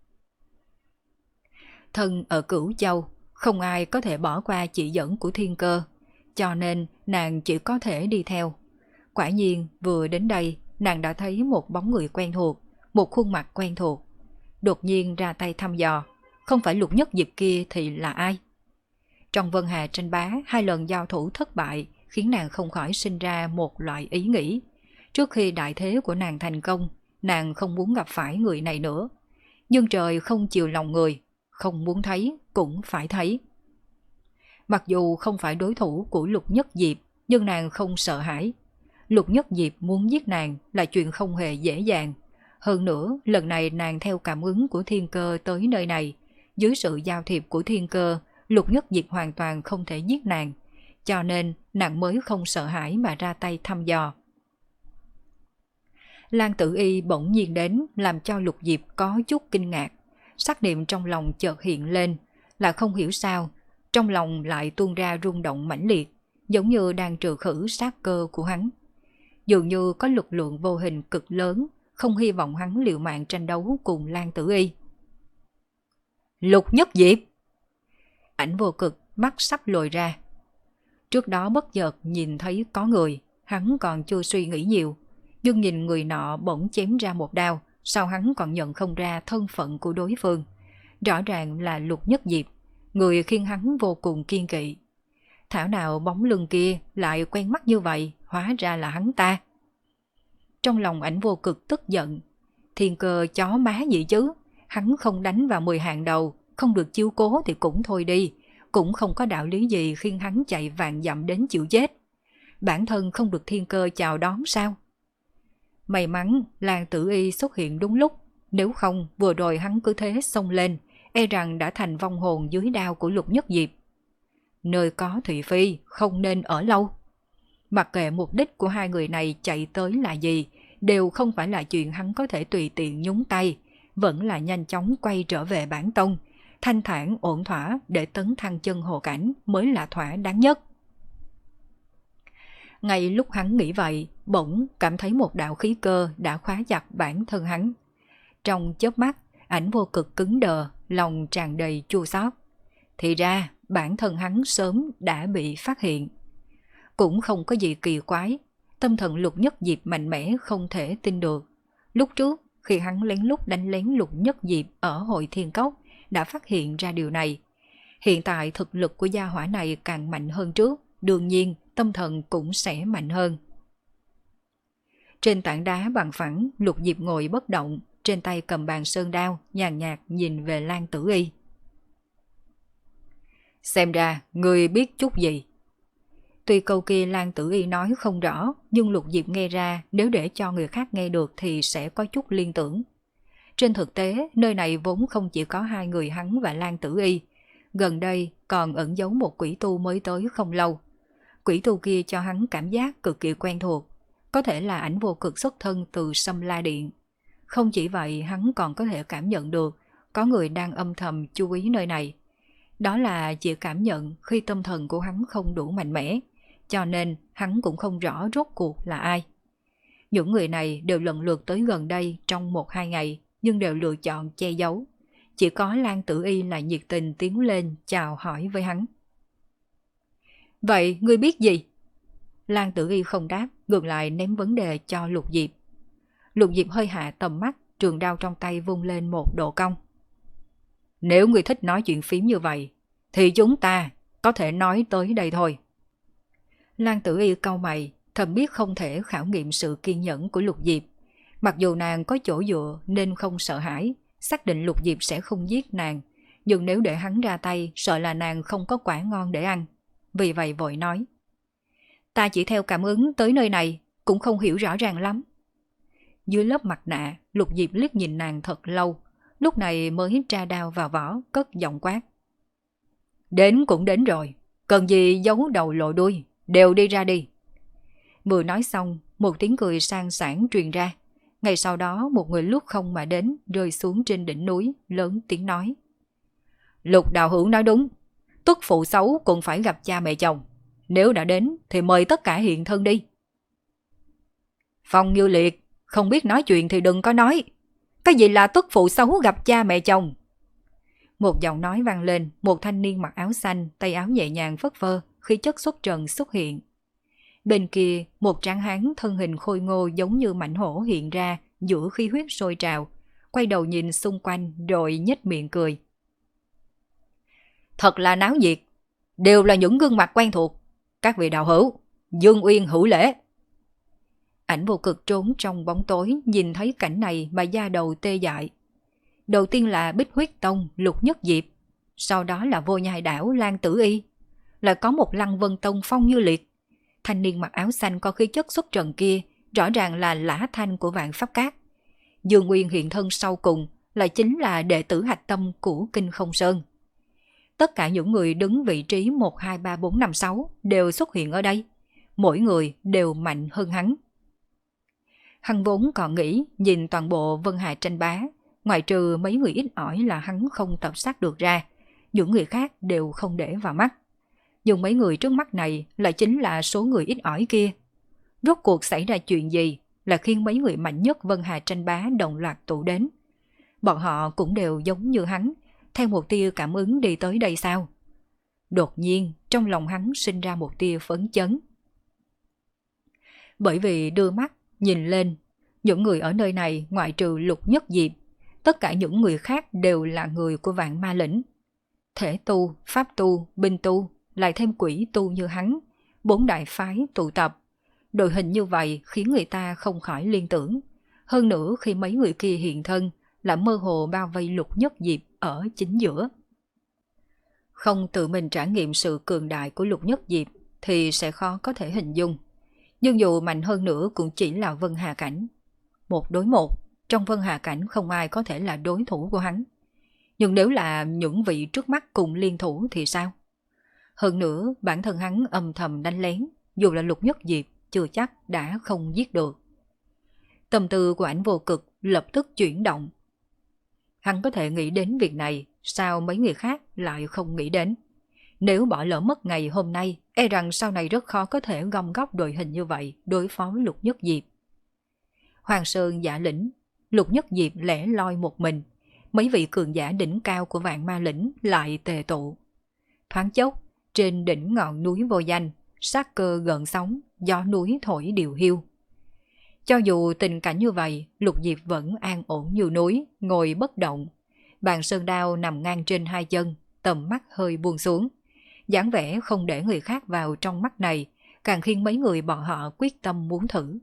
S1: Thân ở Cửu Châu, không ai có thể bỏ qua chỉ dẫn của Thiên Cơ, cho nên nàng chỉ có thể đi theo. Quả nhiên vừa đến đây, nàng đã thấy một bóng người quen thuộc, một khuôn mặt quen thuộc. Đột nhiên ra tay thăm dò, không phải Lục Nhất Diệp kia thì là ai? Trong Vân Hà tranh bá, hai lần giao thủ thất bại khiến nàng không khỏi sinh ra một loại ý nghĩ. Trước khi đại thế của nàng thành công, nàng không muốn gặp phải người này nữa. Nhưng trời không chiều lòng người, không muốn thấy cũng phải thấy. Mặc dù không phải đối thủ của Lục Nhất Diệp, nhưng nàng không sợ hãi. Lục Nhất Diệp muốn giết nàng là chuyện không hề dễ dàng. Hơn nữa, lần này nàng theo cảm ứng của Thiên Cơ tới nơi này. Dưới sự giao thiệp của Thiên Cơ, Lục Nhất Diệp hoàn toàn không thể giết nàng. Cho nên, nàng mới không sợ hãi mà ra tay thăm dò. Lan Tử Y bỗng nhiên đến làm cho Lục Diệp có chút kinh ngạc. Sắc niệm trong lòng chợt hiện lên, là không hiểu sao, trong lòng lại tuôn ra rung động mãnh liệt, giống như đang trừ khử sát cơ của hắn. Dường như có lực lượng vô hình cực lớn, không hy vọng hắn liều mạng tranh đấu cùng Lan Tử Y. Lục Nhất Diệp! Ảnh Vô Cực mắt sắp lồi ra. Trước đó bất chợt nhìn thấy có người, hắn còn chưa suy nghĩ nhiều, nhưng nhìn người nọ bỗng chém ra một đao, sao hắn còn nhận không ra thân phận của đối phương. Rõ ràng là Lục Nhất Diệp, người khiến hắn vô cùng kiên kỵ. Thảo nào bóng lưng kia lại quen mắt như vậy, hóa ra là hắn ta. Trong lòng Ảnh Vô Cực tức giận. Thiên Cơ chó má gì chứ, hắn không đánh vào mười hàng đầu, không được chiếu cố thì cũng thôi đi, cũng không có đạo lý gì khiến hắn chạy vạn dặm đến chịu chết. Bản thân không được Thiên Cơ chào đón sao? May mắn Lan Tử Y xuất hiện đúng lúc, nếu không vừa rồi hắn cứ thế xông lên, e rằng đã thành vong hồn dưới đao của Lục Nhất Diệp. Nơi có thị phi không nên ở lâu. Mặc kệ mục đích của hai người này chạy tới là gì, đều không phải là chuyện hắn có thể tùy tiện nhúng tay, vẫn là nhanh chóng quay trở về bản tông, thanh thản ổn thỏa để tấn thăng chân hồ cảnh mới là thỏa đáng nhất. Ngay lúc hắn nghĩ vậy, bỗng cảm thấy một đạo khí cơ đã khóa chặt bản thân hắn. Trong chớp mắt, Ảnh Vô Cực cứng đờ, lòng tràn đầy chua xót. Thì ra, bản thân hắn sớm đã bị phát hiện. Cũng không có gì kỳ quái, tâm thần Lục Nhất Diệp mạnh mẽ không thể tin được. Lúc trước, khi hắn lén lút đánh lén Lục Nhất Diệp ở Hội Thiên Cốc, đã phát hiện ra điều này. Hiện tại thực lực của gia hỏa này càng mạnh hơn trước, đương nhiên tâm thần cũng sẽ mạnh hơn. Trên tảng đá bằng phẳng, Lục Diệp ngồi bất động, trên tay cầm bàn sơn đao, nhàn nhạt nhìn về Lan Tử Y. Xem ra, người biết chút gì. Tuy câu kia Lan Tử Y nói không rõ, nhưng Lục Diệp nghe ra nếu để cho người khác nghe được thì sẽ có chút liên tưởng. Trên thực tế, nơi này vốn không chỉ có hai người hắn và Lan Tử Y. Gần đây còn ẩn giấu một quỷ tu mới tới không lâu. Quỷ tu kia cho hắn cảm giác cực kỳ quen thuộc, có thể là Ảnh Vô Cực xuất thân từ Sâm La Điện. Không chỉ vậy, hắn còn có thể cảm nhận được có người đang âm thầm chú ý nơi này. Đó là chỉ cảm nhận khi tâm thần của hắn không đủ mạnh mẽ, cho nên hắn cũng không rõ rốt cuộc là ai. Những người này đều lần lượt tới gần đây trong một hai ngày, nhưng đều lựa chọn che giấu. Chỉ có Lan Tử Y lại nhiệt tình tiến lên chào hỏi với hắn. Vậy ngươi biết gì? Lan Tử Y không đáp, ngược lại ném vấn đề cho Lục Diệp. Lục Diệp hơi hạ tầm mắt, trường đao trong tay vung lên một độ cong. Nếu ngươi thích nói chuyện phím như vậy, thì chúng ta có thể nói tới đây thôi. Lan Tử Y cau mày, thầm biết không thể khảo nghiệm sự kiên nhẫn của Lục Diệp. Mặc dù nàng có chỗ dựa nên không sợ hãi, xác định Lục Diệp sẽ không giết nàng, nhưng nếu để hắn ra tay, sợ là nàng không có quả ngon để ăn. Vì vậy vội nói. Ta chỉ theo cảm ứng tới nơi này, cũng không hiểu rõ ràng lắm. Dưới lớp mặt nạ, Lục Diệp liếc nhìn nàng thật lâu, lúc này mới tra đao vào vỏ, cất giọng quát. Đến cũng đến rồi, cần gì giấu đầu lộ đuôi, đều đi ra đi. Vừa nói xong, một tiếng cười sang sảng truyền ra. Ngay sau đó một người lướt không mà đến, rơi xuống trên đỉnh núi, lớn tiếng nói. Lục đạo hữu nói đúng, tuất phụ xấu cũng phải gặp cha mẹ chồng. Nếu đã đến thì mời tất cả hiện thân đi. Phong Như Liệt, không biết nói chuyện thì đừng có nói. Cái gì là tuất phụ xấu gặp cha mẹ chồng? Một giọng nói vang lên, một thanh niên mặc áo xanh, tay áo nhẹ nhàng phất phơ, khí chất xuất trần xuất hiện. Bên kia, một tráng hán thân hình khôi ngô giống như mãnh hổ hiện ra giữa khí huyết sôi trào, quay đầu nhìn xung quanh rồi nhếch miệng cười. Thật là náo nhiệt, đều là những gương mặt quen thuộc. Các vị đạo hữu, Dương Uyên hữu lễ. Ảnh Vô Cực trốn trong bóng tối, nhìn thấy cảnh này mà da đầu tê dại. Đầu tiên là Bích Huyết Tông Lục Nhất Diệp, sau đó là Vô Nhai Đảo Lan Tử Y, lại có một Lăng Vân Tông Phong Như Liệt. Thanh niên mặc áo xanh có khí chất xuất trần kia rõ ràng là Lã Thanh của Vạn Pháp Các. Dương Uyên hiện thân sau cùng lại chính là đệ tử hạch tâm của Kinh Không Sơn. Tất cả những người đứng vị trí một, hai, ba, bốn, năm, sáu đều xuất hiện ở đây. Mỗi người đều mạnh hơn hắn. Hắn vốn còn nghĩ nhìn toàn bộ Vân Hà tranh bá, ngoại trừ mấy người ít ỏi là hắn không tập sát được ra, những người khác đều không để vào mắt. Nhưng mấy người trước mắt này lại chính là số người ít ỏi kia. Rốt cuộc xảy ra chuyện gì là khiến mấy người mạnh nhất Vân Hà tranh bá đồng loạt tụ đến? Bọn họ cũng đều giống như hắn, theo một tia cảm ứng đi tới đây sao? Đột nhiên, trong lòng hắn sinh ra một tia phấn chấn. Bởi vì đưa mắt, nhìn lên, những người ở nơi này ngoại trừ Lục Nhất Diệp, tất cả những người khác đều là người của Vạn Ma Lĩnh. Thể tu, pháp tu, binh tu, lại thêm quỷ tu như hắn, bốn đại phái tụ tập. Đội hình như vậy khiến người ta không khỏi liên tưởng. Hơn nữa khi mấy người kia hiện thân là mơ hồ bao vây Lục Nhất Diệp ở chính giữa. Không tự mình trải nghiệm sự cường đại của Lục Nhất Diệp thì sẽ khó có thể hình dung. Nhưng dù mạnh hơn nữa cũng chỉ là Vân Hà Cảnh. Một đối một, trong Vân Hà Cảnh không ai có thể là đối thủ của hắn. Nhưng nếu là những vị trước mắt cùng liên thủ thì sao? Hơn nữa, bản thân hắn âm thầm đánh lén, dù là Lục Nhất Diệp chưa chắc đã không giết được. Tâm tư của Ảnh Vô Cực lập tức chuyển động. Hắn có thể nghĩ đến việc này, sao mấy người khác lại không nghĩ đến? Nếu bỏ lỡ mất ngày hôm nay, e rằng sau này rất khó có thể gom góp đội hình như vậy đối phó với Lục Nhất Diệp. Hoàng Sơn giả lĩnh, Lục Nhất Diệp lẻ loi một mình, mấy vị cường giả đỉnh cao của Vạn Ma Lĩnh lại tề tụ. Thoáng chốc, trên đỉnh ngọn núi vô danh, sát cơ gợn sóng, gió núi thổi điều hiu. Cho dù tình cảnh như vậy, Lục Diệp vẫn an ổn như núi, ngồi bất động. Bàn sơn đao nằm ngang trên hai chân, tầm mắt hơi buông xuống. dáng vẻ không để người khác vào trong mắt này, càng khiến mấy người bọn họ quyết tâm muốn thử.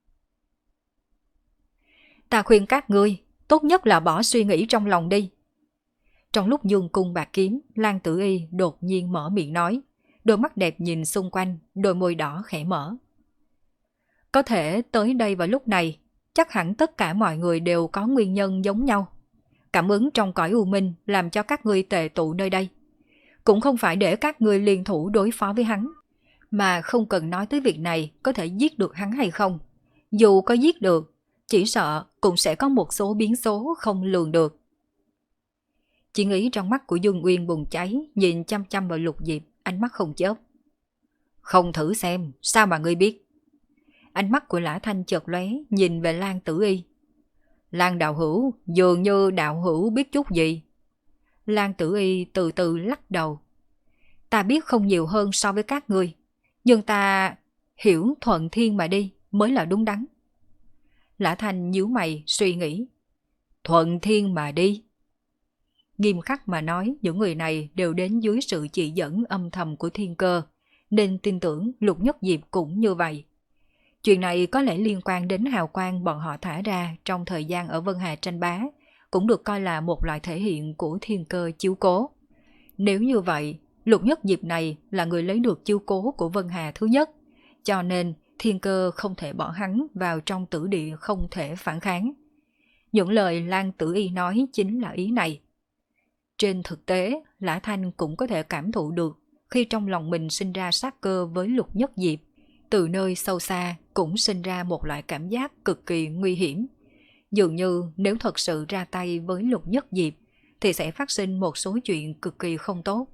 S1: Ta khuyên các ngươi, tốt nhất là bỏ suy nghĩ trong lòng đi. Trong lúc dương cung bạc kiếm, Lan Tử Y đột nhiên mở miệng nói, đôi mắt đẹp nhìn xung quanh, đôi môi đỏ khẽ mở. Có thể tới đây vào lúc này, chắc hẳn tất cả mọi người đều có nguyên nhân giống nhau. Cảm ứng trong cõi u minh làm cho các ngươi tề tụ nơi đây. Cũng không phải để các ngươi liên thủ đối phó với hắn, mà không cần nói tới việc này có thể giết được hắn hay không. Dù có giết được, chỉ sợ cũng sẽ có một số biến số không lường được. Chỉ nghĩ trong mắt của Dương Uyên bùng cháy, nhìn chăm chăm vào Lục Diệp, ánh mắt không chớp. Không thử xem, sao mà ngươi biết? Ánh mắt của Lã Thanh chợt lóe nhìn về Lan Tử Y. Lan đạo hữu, dường như đạo hữu biết chút gì. Lan Tử Y từ từ lắc đầu. Ta biết không nhiều hơn so với các ngươi, nhưng ta hiểu thuận thiên mà đi mới là đúng đắn. Lã Thanh nhíu mày suy nghĩ. Thuận thiên mà đi. Nghiêm khắc mà nói, những người này đều đến dưới sự chỉ dẫn âm thầm của Thiên Cơ, nên tin tưởng Lục Nhất Diệp cũng như vậy. Chuyện này có lẽ liên quan đến hào quang bọn họ thả ra trong thời gian ở Vân Hà tranh bá, cũng được coi là một loại thể hiện của Thiên Cơ chiếu cố. Nếu như vậy, Lục Nhất Diệp này là người lấy được chiếu cố của Vân Hà thứ nhất, cho nên Thiên Cơ không thể bỏ hắn vào trong tử địa không thể phản kháng. Những lời Lan Tử Y nói chính là ý này. Trên thực tế, Lã Thanh cũng có thể cảm thụ được khi trong lòng mình sinh ra sát cơ với Lục Nhất Diệp, từ nơi sâu xa cũng sinh ra một loại cảm giác cực kỳ nguy hiểm. Dường như nếu thật sự ra tay với Lục Nhất Diệp thì sẽ phát sinh một số chuyện cực kỳ không tốt.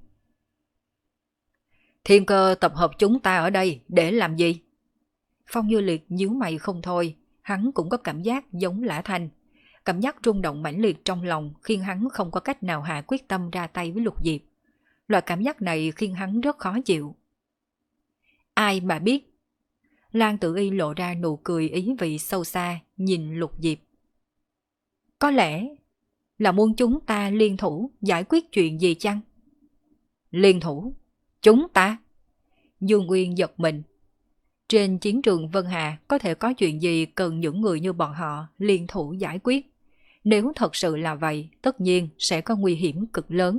S1: Thiên Cơ tập hợp chúng ta ở đây để làm gì? Phong Như Liệt nhíu mày không thôi, hắn cũng có cảm giác giống Lã Thanh. Cảm giác rung động mãnh liệt trong lòng khiến hắn không có cách nào hạ quyết tâm ra tay với Lục Diệp. Loại cảm giác này khiến hắn rất khó chịu. Ai mà biết? Lan Tử Y lộ ra nụ cười ý vị sâu xa nhìn Lục Diệp. Có lẽ là muốn chúng ta liên thủ giải quyết chuyện gì chăng? Liên thủ? Chúng ta? Dương Nguyên giật mình. Trên chiến trường Vân Hà có thể có chuyện gì cần những người như bọn họ liên thủ giải quyết? Nếu thật sự là vậy, tất nhiên sẽ có nguy hiểm cực lớn.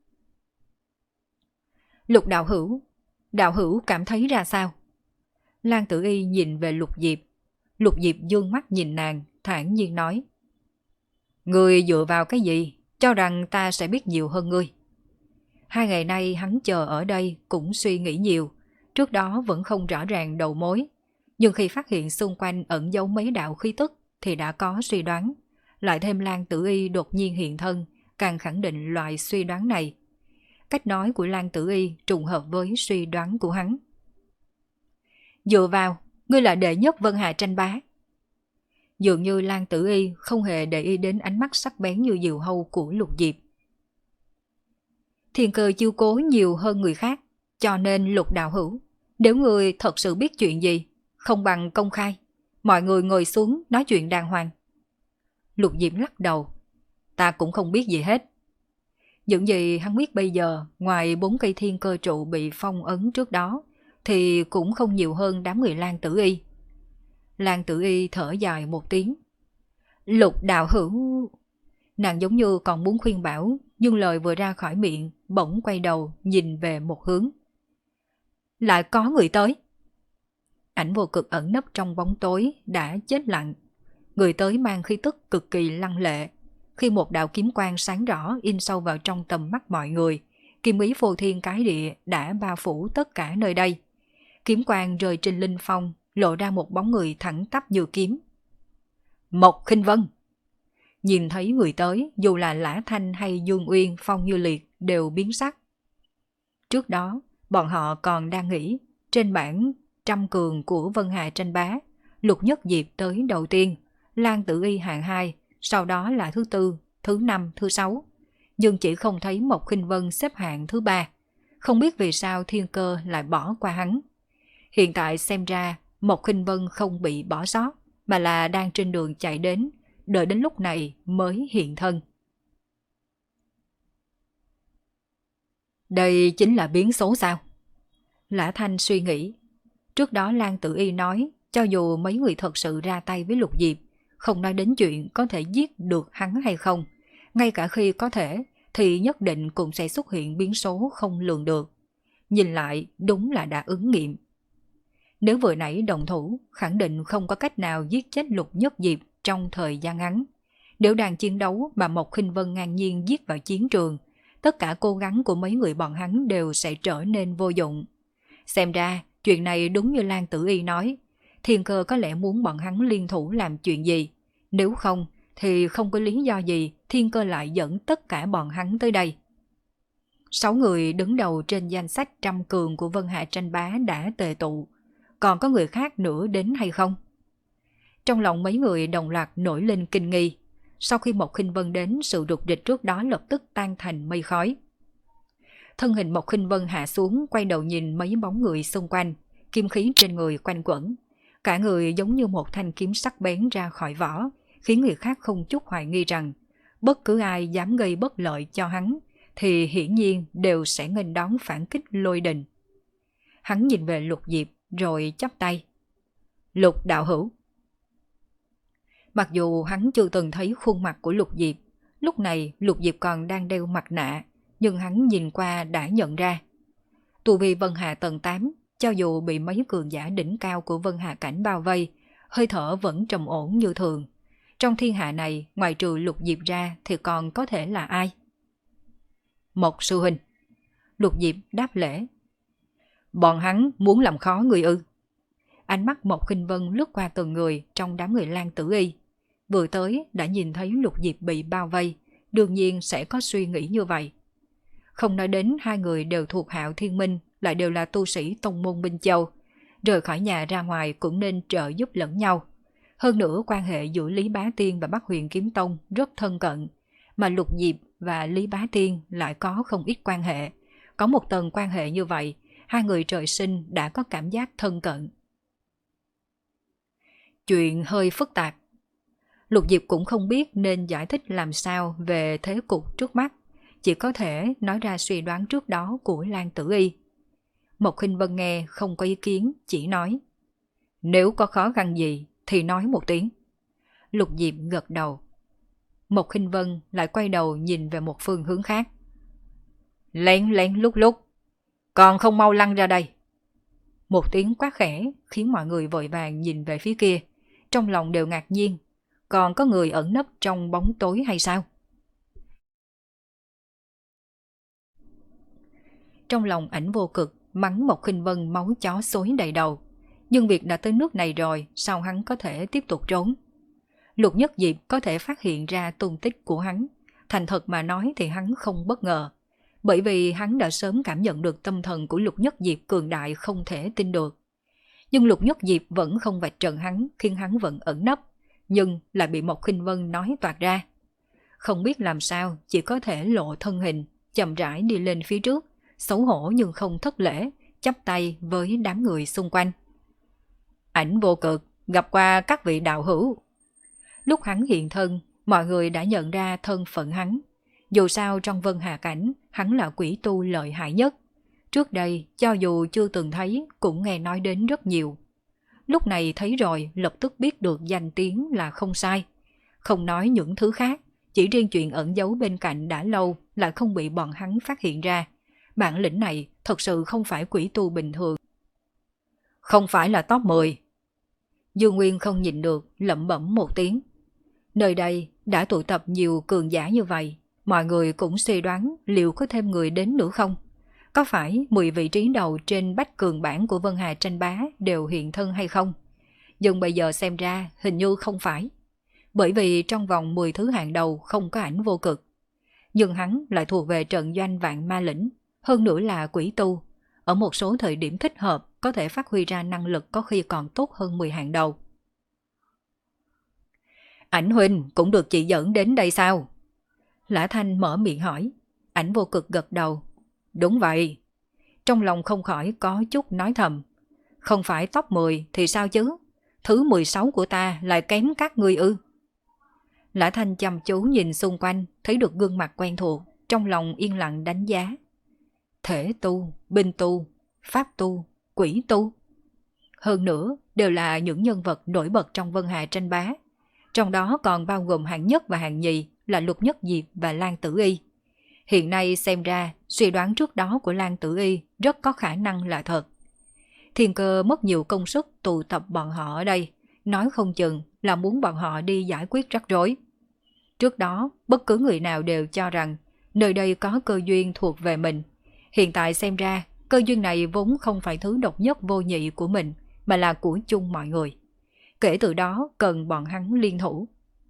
S1: Lục đạo hữu, đạo hữu cảm thấy ra sao? Lan Tử Y nhìn về Lục Diệp. Lục Diệp dương mắt nhìn nàng, thản nhiên nói. Ngươi dựa vào cái gì, cho rằng ta sẽ biết nhiều hơn ngươi? Hai ngày nay hắn chờ ở đây cũng suy nghĩ nhiều, trước đó vẫn không rõ ràng đầu mối. Nhưng khi phát hiện xung quanh ẩn giấu mấy đạo khí tức thì đã có suy đoán. Lại thêm Lan Tử Y đột nhiên hiện thân, càng khẳng định loại suy đoán này. Cách nói của Lan Tử Y trùng hợp với suy đoán của hắn. Dựa vào, ngươi là đệ nhất Vân Hà tranh bá. Dường như Lan Tử Y không hề để ý đến ánh mắt sắc bén như diều hâu của Lục Diệp. Thiên Cơ chiêu cố nhiều hơn người khác, cho nên Lục đạo hữu, nếu ngươi thật sự biết chuyện gì, không bằng công khai, mọi người ngồi xuống nói chuyện đàng hoàng. Lục Diệp lắc đầu. Ta cũng không biết gì hết. Những gì hắn biết bây giờ, ngoài bốn cây thiên cơ trụ bị phong ấn trước đó, thì cũng không nhiều hơn đám người Lan Tử Y. Lan Tử Y thở dài một tiếng. Lục đạo hữu... Nàng giống như còn muốn khuyên bảo, nhưng lời vừa ra khỏi miệng, bỗng quay đầu nhìn về một hướng. Lại có người tới. Ảnh vô cực ẩn nấp trong bóng tối đã chết lặng. Người tới mang khí tức cực kỳ lăng lệ. Khi một đạo kiếm quang sáng rõ in sâu vào trong tầm mắt mọi người, kiếm ý phô thiên cái địa đã bao phủ tất cả nơi đây. Kiếm quang rơi trên linh phong, lộ ra một bóng người thẳng tắp như kiếm. Mộc Khinh Vân. Nhìn thấy người tới, dù là Lã Thanh hay Dương Uyên, Phong Như Liệt đều biến sắc. Trước đó, bọn họ còn đang nghĩ, trên bảng trăm cường của Vân Hà tranh bá, Lục Nhất Diệp tới đầu tiên, Lan Tử Y hạng hai, sau đó là thứ tư, thứ năm, thứ sáu. Nhưng chỉ không thấy Mộc Khinh Vân xếp hạng thứ ba. Không biết vì sao Thiên Cơ lại bỏ qua hắn. Hiện tại xem ra Mộc Khinh Vân không bị bỏ sót, mà là đang trên đường chạy đến, đợi đến lúc này mới hiện thân. Đây chính là biến số sao? Lã Thanh suy nghĩ. Trước đó Lan Tử Y nói, cho dù mấy người thật sự ra tay với Lục Diệp, không nói đến chuyện có thể giết được hắn hay không, ngay cả khi có thể, thì nhất định cũng sẽ xuất hiện biến số không lường được. Nhìn lại, đúng là đã ứng nghiệm. Nếu vừa nãy đồng thủ, khẳng định không có cách nào giết chết Lục Nhất Diệp trong thời gian ngắn. Nếu đang chiến đấu mà Mộc Khinh Vân ngang nhiên giết vào chiến trường, tất cả cố gắng của mấy người bọn hắn đều sẽ trở nên vô dụng. Xem ra, chuyện này đúng như Lan Tử Y nói, Thiên Cơ có lẽ muốn bọn hắn liên thủ làm chuyện gì. Nếu không, thì không có lý do gì Thiên Cơ lại dẫn tất cả bọn hắn tới đây. Sáu người đứng đầu trên danh sách trăm cường của Vân Hạ tranh bá đã tề tụ. còn có người khác nữa đến hay không? Trong lòng mấy người đồng loạt nổi lên kinh nghi. Sau khi Mộc Khinh Vân đến, sự rục rịch trước đó lập tức tan thành mây khói. Thân hình Mộc Khinh Vân hạ xuống, quay đầu nhìn mấy bóng người xung quanh, kim khí trên người quanh quẩn. Cả người giống như một thanh kiếm sắc bén ra khỏi vỏ, khiến người khác không chút hoài nghi rằng bất cứ ai dám gây bất lợi cho hắn thì hiển nhiên đều sẽ nghênh đón phản kích lôi đình. Hắn nhìn về Lục Diệp rồi chắp tay. Lục đạo hữu. Mặc dù hắn chưa từng thấy khuôn mặt của Lục Diệp, lúc này Lục Diệp còn đang đeo mặt nạ, nhưng hắn nhìn qua đã nhận ra. Tu vi Vân Hà tầng tám, cho dù bị mấy cường giả đỉnh cao của Vân Hà cảnh bao vây, hơi thở vẫn trầm ổn như thường. Trong thiên hạ này, ngoài trừ Lục Diệp ra thì còn có thể là ai? Mộc sư huynh. Lục Diệp đáp lễ. Bọn hắn muốn làm khó người ư? Ánh mắt Mộc Khinh Vân lướt qua từng người trong đám người Lan Tử Y. Vừa tới đã nhìn thấy Lục Diệp bị bao vây, đương nhiên sẽ có suy nghĩ như vậy. Không nói đến hai người đều thuộc Hạo Thiên Minh, lại đều là tu sĩ tông môn Minh Châu. Rời khỏi nhà ra ngoài cũng nên trợ giúp lẫn nhau. Hơn nữa quan hệ giữa Lý Bá Tiên và Bắc Huyền Kiếm Tông rất thân cận, mà Lục Diệp và Lý Bá Tiên lại có không ít quan hệ. Có một tầng quan hệ như vậy, hai người trời sinh đã có cảm giác thân cận. Chuyện hơi phức tạp. Lục Diệp cũng không biết nên giải thích làm sao về thế cục trước mắt, chỉ có thể nói ra suy đoán trước đó của Lan Tử Y. Mộc Khinh Vân nghe không có ý kiến, chỉ nói. Nếu có khó khăn gì thì nói một tiếng. Lục Diệp gật đầu. Mộc Khinh Vân lại quay đầu nhìn về một phương hướng khác. Lén lén lúc lúc, còn không mau lăn ra đây. Một tiếng quát khẽ khiến mọi người vội vàng nhìn về phía kia, trong lòng đều ngạc nhiên. Còn có người ẩn nấp trong bóng tối hay sao? Trong lòng Ảnh Vô Cực mắng Mộc Khinh Vân máu chó xối đầy đầu. Nhưng việc đã tới nước này rồi, sao hắn có thể tiếp tục trốn? Lục Nhất Diệp có thể phát hiện ra tung tích của hắn. Thành thật mà nói thì hắn không bất ngờ. Bởi vì hắn đã sớm cảm nhận được tâm thần của Lục Nhất Diệp cường đại không thể tin được. Nhưng Lục Nhất Diệp vẫn không vạch trần hắn, khiến hắn vẫn ẩn nấp. Nhưng lại bị Mộc Khinh Vân nói toạc ra. Không biết làm sao, chỉ có thể lộ thân hình, chậm rãi đi lên phía trước, xấu hổ nhưng không thất lễ, chắp tay với đám người xung quanh. Ảnh Vô Cực, gặp qua các vị đạo hữu. Lúc hắn hiện thân, mọi người đã nhận ra thân phận hắn. Dù sao trong Vân Hà Cảnh, hắn là quỷ tu lợi hại nhất. Trước đây, cho dù chưa từng thấy, cũng nghe nói đến rất nhiều. Lúc này thấy rồi, lập tức biết được danh tiếng là không sai. Không nói những thứ khác, chỉ riêng chuyện ẩn giấu bên cạnh đã lâu lại không bị bọn hắn phát hiện ra. Bản lĩnh này thật sự không phải quỷ tu bình thường. Không phải là top mười. Dương Nguyên không nhịn được, lẩm bẩm một tiếng. Nơi đây đã tụ tập nhiều cường giả như vậy, mọi người cũng suy đoán liệu có thêm người đến nữa không? Có phải mười vị trí đầu trên bách cường bảng của Vân Hà tranh bá đều hiện thân hay không? Nhưng bây giờ xem ra hình như không phải. Bởi vì trong vòng mười thứ hạng đầu không có Ảnh Vô Cực. Nhưng hắn lại thuộc về trận doanh vạn ma lĩnh, hơn nữa là quỷ tu. Ở một số thời điểm thích hợp có thể phát huy ra năng lực có khi còn tốt hơn mười hạng đầu. Ảnh huynh cũng được chị dẫn đến đây sao? Lã Thanh mở miệng hỏi. Ảnh Vô Cực gật đầu. Đúng vậy. Trong lòng không khỏi có chút nói thầm. Không phải top mười thì sao chứ? Thứ mười sáu của ta lại kém các ngươi ư? Lã Thanh chăm chú nhìn xung quanh, thấy được gương mặt quen thuộc, trong lòng yên lặng đánh giá. Thể tu, binh tu, pháp tu, quỷ tu. Hơn nữa đều là những nhân vật nổi bật trong Vân Hà tranh bá. Trong đó còn bao gồm hạng nhất và hạng nhì là Lục Nhất Diệp và Lan Tử Y. Hiện nay xem ra suy đoán trước đó của Lan Tử Y rất có khả năng là thật. Thiên Cơ mất nhiều công sức tụ tập bọn họ ở đây, nói không chừng là muốn bọn họ đi giải quyết rắc rối. Trước đó bất cứ người nào đều cho rằng nơi đây có cơ duyên thuộc về mình. Hiện tại xem ra cơ duyên này vốn không phải thứ độc nhất vô nhị của mình, mà là của chung mọi người. Kể từ đó cần bọn hắn liên thủ.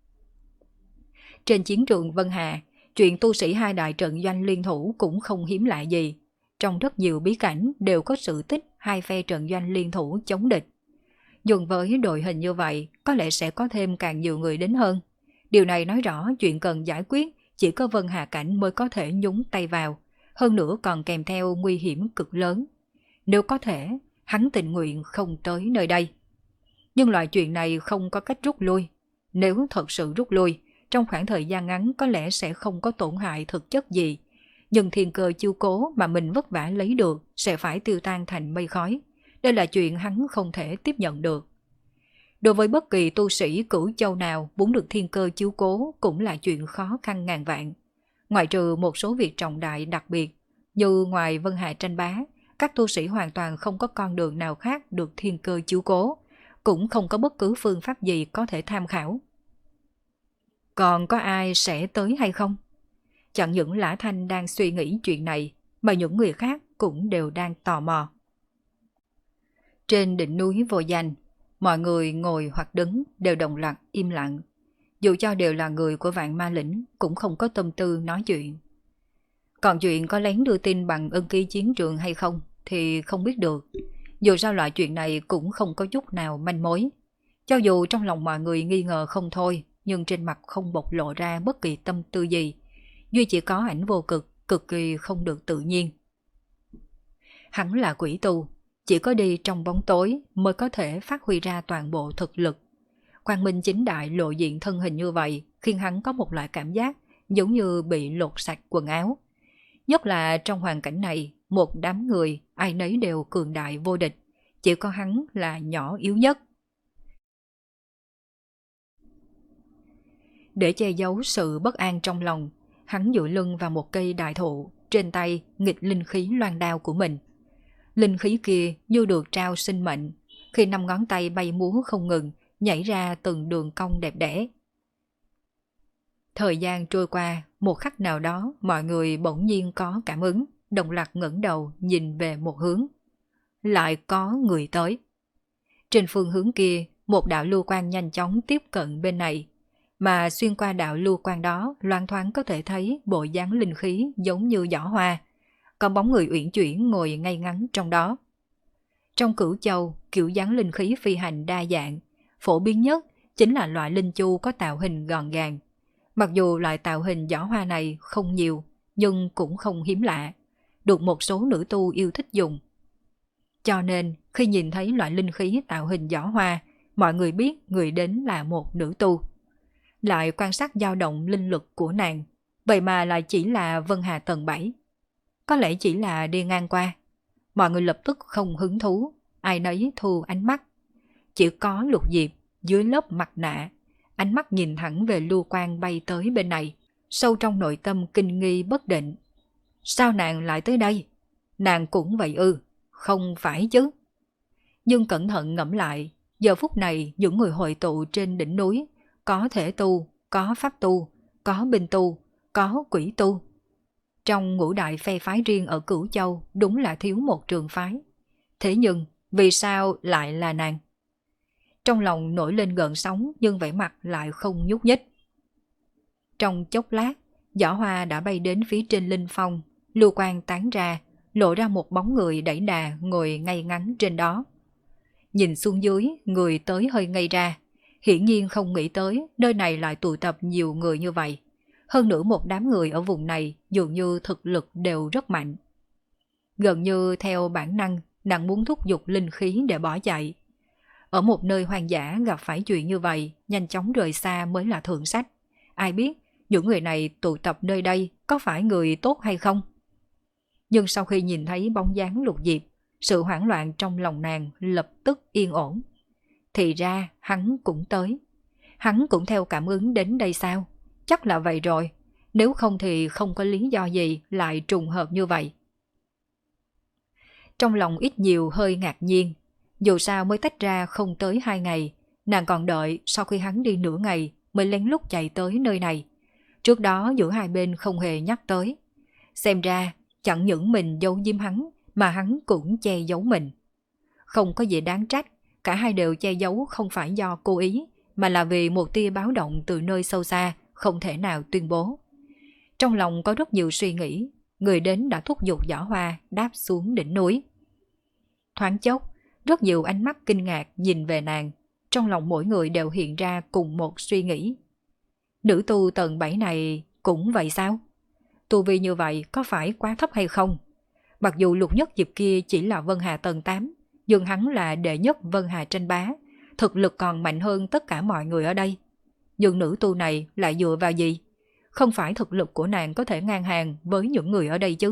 S1: Trên chiến trường Vân Hà, chuyện tu sĩ hai đại trận doanh liên thủ cũng không hiếm lạ gì. Trong rất nhiều bí cảnh đều có sự tích hai phe trận doanh liên thủ chống địch. Dùng với đội hình như vậy, có lẽ sẽ có thêm càng nhiều người đến hơn. Điều này nói rõ chuyện cần giải quyết chỉ có Vân Hà Cảnh mới có thể nhúng tay vào, hơn nữa còn kèm theo nguy hiểm cực lớn. Nếu có thể, hắn tình nguyện không tới nơi đây. Nhưng loại chuyện này không có cách rút lui. Nếu thật sự rút lui, trong khoảng thời gian ngắn có lẽ sẽ không có tổn hại thực chất gì. Nhưng thiên cơ chiêu cố mà mình vất vả lấy được sẽ phải tiêu tan thành mây khói. Đây là chuyện hắn không thể tiếp nhận được. Đối với bất kỳ tu sĩ cửu châu nào muốn được thiên cơ chiếu cố cũng là chuyện khó khăn ngàn vạn. Ngoại trừ một số việc trọng đại đặc biệt, như ngoài Vân Hà tranh bá, các tu sĩ hoàn toàn không có con đường nào khác được thiên cơ chiếu cố, cũng không có bất cứ phương pháp gì có thể tham khảo. Còn có ai sẽ tới hay không? Chẳng những Lã Thanh đang suy nghĩ chuyện này, mà những người khác cũng đều đang tò mò. Trên đỉnh núi Vô Danh, mọi người ngồi hoặc đứng đều đồng loạt im lặng. Dù cho đều là người của Vạn Ma Lĩnh cũng không có tâm tư nói chuyện. Còn chuyện có lén đưa tin bằng ân ký chiến trường hay không thì không biết được. Dù sao loại chuyện này cũng không có chút nào manh mối. Cho dù trong lòng mọi người nghi ngờ không thôi, nhưng trên mặt không bộc lộ ra bất kỳ tâm tư gì. Duy chỉ có Ảnh Vô Cực, cực kỳ không được tự nhiên. Hắn là quỷ tu, chỉ có đi trong bóng tối mới có thể phát huy ra toàn bộ thực lực. Quang Minh chính đại lộ diện thân hình như vậy khiến hắn có một loại cảm giác giống như bị lột sạch quần áo. Nhất là trong hoàn cảnh này, một đám người ai nấy đều cường đại vô địch, chỉ có hắn là nhỏ yếu nhất. Để che giấu sự bất an trong lòng, hắn dựa lưng vào một cây đại thụ, trên tay nghịch linh khí loan đao của mình. Linh khí kia như được trao sinh mệnh, khi năm ngón tay bay múa không ngừng, nhảy ra từng đường cong đẹp đẽ. Thời gian trôi qua, một khắc nào đó mọi người bỗng nhiên có cảm ứng, đồng loạt ngẩng đầu nhìn về một hướng. Lại có người tới. Trên phương hướng kia, một đạo lưu quang nhanh chóng tiếp cận bên này, mà xuyên qua đạo lưu quang đó loáng thoáng có thể thấy bộ dáng linh khí giống như giỏ hoa, có bóng người uyển chuyển ngồi ngay ngắn trong đó. Trong Cửu Châu, kiểu dáng linh khí phi hành đa dạng, phổ biến nhất chính là loại linh chu có tạo hình gọn gàng. Mặc dù loại tạo hình giỏ hoa này không nhiều, nhưng cũng không hiếm lạ, được một số nữ tu yêu thích dùng. Cho nên, khi nhìn thấy loại linh khí tạo hình giỏ hoa, mọi người biết người đến là một nữ tu. Lại quan sát dao động linh lực của nàng, vậy mà lại chỉ là Vân Hà tầng bảy. Có lẽ chỉ là đi ngang qua. Mọi người lập tức không hứng thú, ai nấy thu ánh mắt. Chỉ có Lục Diệp dưới lớp mặt nạ, ánh mắt nhìn thẳng về lưu quang bay tới bên này, sâu trong nội tâm kinh nghi bất định. Sao nàng lại tới đây? Nàng cũng vậy ư? Không phải chứ? Nhưng cẩn thận ngẫm lại, giờ phút này những người hội tụ trên đỉnh núi, có thể tu, có pháp tu, có binh tu, có quỷ tu. Trong ngũ đại phe phái riêng ở Cửu Châu đúng là thiếu một trường phái. Thế nhưng, vì sao lại là nàng? Trong lòng nổi lên gợn sóng nhưng vẻ mặt lại không nhúc nhích. Trong chốc lát, giỏ hoa đã bay đến phía trên linh phong, lưu quang tán ra, lộ ra một bóng người đẩy đà ngồi ngay ngắn trên đó. Nhìn xuống dưới, người tới hơi ngây ra, hiển nhiên không nghĩ tới nơi này lại tụ tập nhiều người như vậy. Hơn nữa một đám người ở vùng này dường như thực lực đều rất mạnh. Gần như theo bản năng, nàng muốn thúc giục linh khí để bỏ chạy. Ở một nơi hoang dã gặp phải chuyện như vậy, nhanh chóng rời xa mới là thượng sách. Ai biết những người này tụ tập nơi đây có phải người tốt hay không? Nhưng sau khi nhìn thấy bóng dáng Lục Diệp, sự hoảng loạn trong lòng nàng lập tức yên ổn. Thì ra hắn cũng tới. Hắn cũng theo cảm ứng đến đây sao? Chắc là vậy rồi. Nếu không thì không có lý do gì lại trùng hợp như vậy. Trong lòng ít nhiều hơi ngạc nhiên. Dù sao mới tách ra không tới hai ngày, nàng còn đợi sau khi hắn đi nửa ngày mới lén lút chạy tới nơi này. Trước đó giữa hai bên không hề nhắc tới. Xem ra chẳng những mình giấu giếm hắn mà hắn cũng che giấu mình. Không có gì đáng trách, cả hai đều che giấu không phải do cố ý, mà là vì một tia báo động từ nơi sâu xa không thể nào tuyên bố. Trong lòng có rất nhiều suy nghĩ, người đến đã thúc giục giỏ hoa đáp xuống đỉnh núi. thoáng chốc, rất nhiều ánh mắt kinh ngạc nhìn về nàng, trong lòng mỗi người đều hiện ra cùng một suy nghĩ. Nữ tu tầng bảy này cũng vậy sao? Tu vi như vậy có phải quá thấp hay không? Mặc dù Lục Nhất Diệp kia chỉ là Vân Hà tầng tám, nhưng hắn là đệ nhất Vân Hà tranh bá, thực lực còn mạnh hơn tất cả mọi người ở đây. Nhưng nữ tu này lại dựa vào gì? Không phải thực lực của nàng có thể ngang hàng với những người ở đây chứ?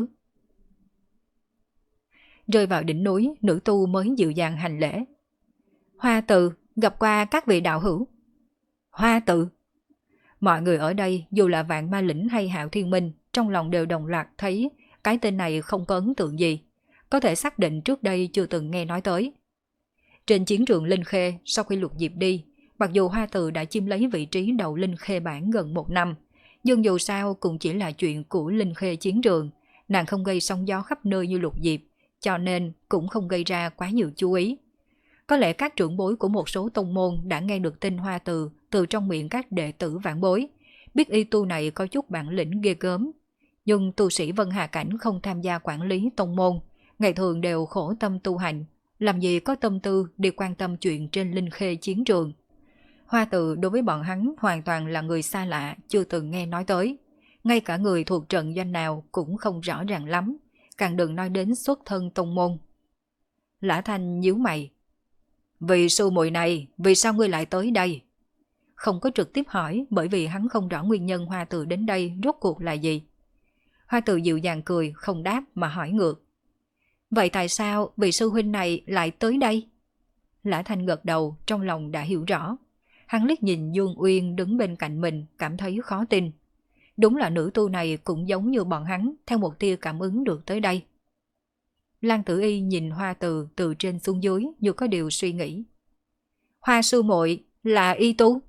S1: Rơi vào đỉnh núi, nữ tu mới dịu dàng hành lễ. Hoa Tự, gặp qua các vị đạo hữu. Hoa Tự. Mọi người ở đây, dù là Vạn Ma Lĩnh hay Hạo Thiên Minh, trong lòng đều đồng loạt thấy cái tên này không có ấn tượng gì, có thể xác định trước đây chưa từng nghe nói tới. Trên chiến trường Linh Khê, sau khi Lục Diệp đi, mặc dù Hoa Tự đã chiếm lấy vị trí đầu Linh Khê bảng gần một năm, nhưng dù sao cũng chỉ là chuyện của Linh Khê chiến trường, nàng không gây sóng gió khắp nơi như Lục Diệp, cho nên cũng không gây ra quá nhiều chú ý. Có lẽ các trưởng bối của một số tông môn đã nghe được tin Hoa Tự từ trong miệng các đệ tử vãn bối, biết y tu này có chút bản lĩnh ghê gớm. Nhưng tu sĩ Vân Hà Cảnh không tham gia quản lý tông môn, ngày thường đều khổ tâm tu hành, làm gì có tâm tư đi quan tâm chuyện trên Linh Khê chiến trường. Hoa Tự đối với bọn hắn hoàn toàn là người xa lạ, chưa từng nghe nói tới. Ngay cả người thuộc trận doanh nào cũng không rõ ràng lắm, càng đừng nói đến xuất thân tông môn. Lã Thanh nhíu mày. Vì sư muội này, vì sao ngươi lại tới đây? Không có trực tiếp hỏi, bởi vì hắn không rõ nguyên nhân Hoa Tự đến đây rốt cuộc là gì. Hoa Tự dịu dàng cười, không đáp mà hỏi ngược. Vậy tại sao vị sư huynh này lại tới đây? Lã Thanh gật đầu, trong lòng đã hiểu rõ. Hắn liếc nhìn Dương Uyên đứng bên cạnh mình, cảm thấy khó tin. Đúng là nữ tu này cũng giống như bọn hắn, theo một tia cảm ứng được tới đây. Lan Tử Y nhìn Hoa Tự từ trên xuống dưới như có điều suy nghĩ. Hoa sư muội là y tu?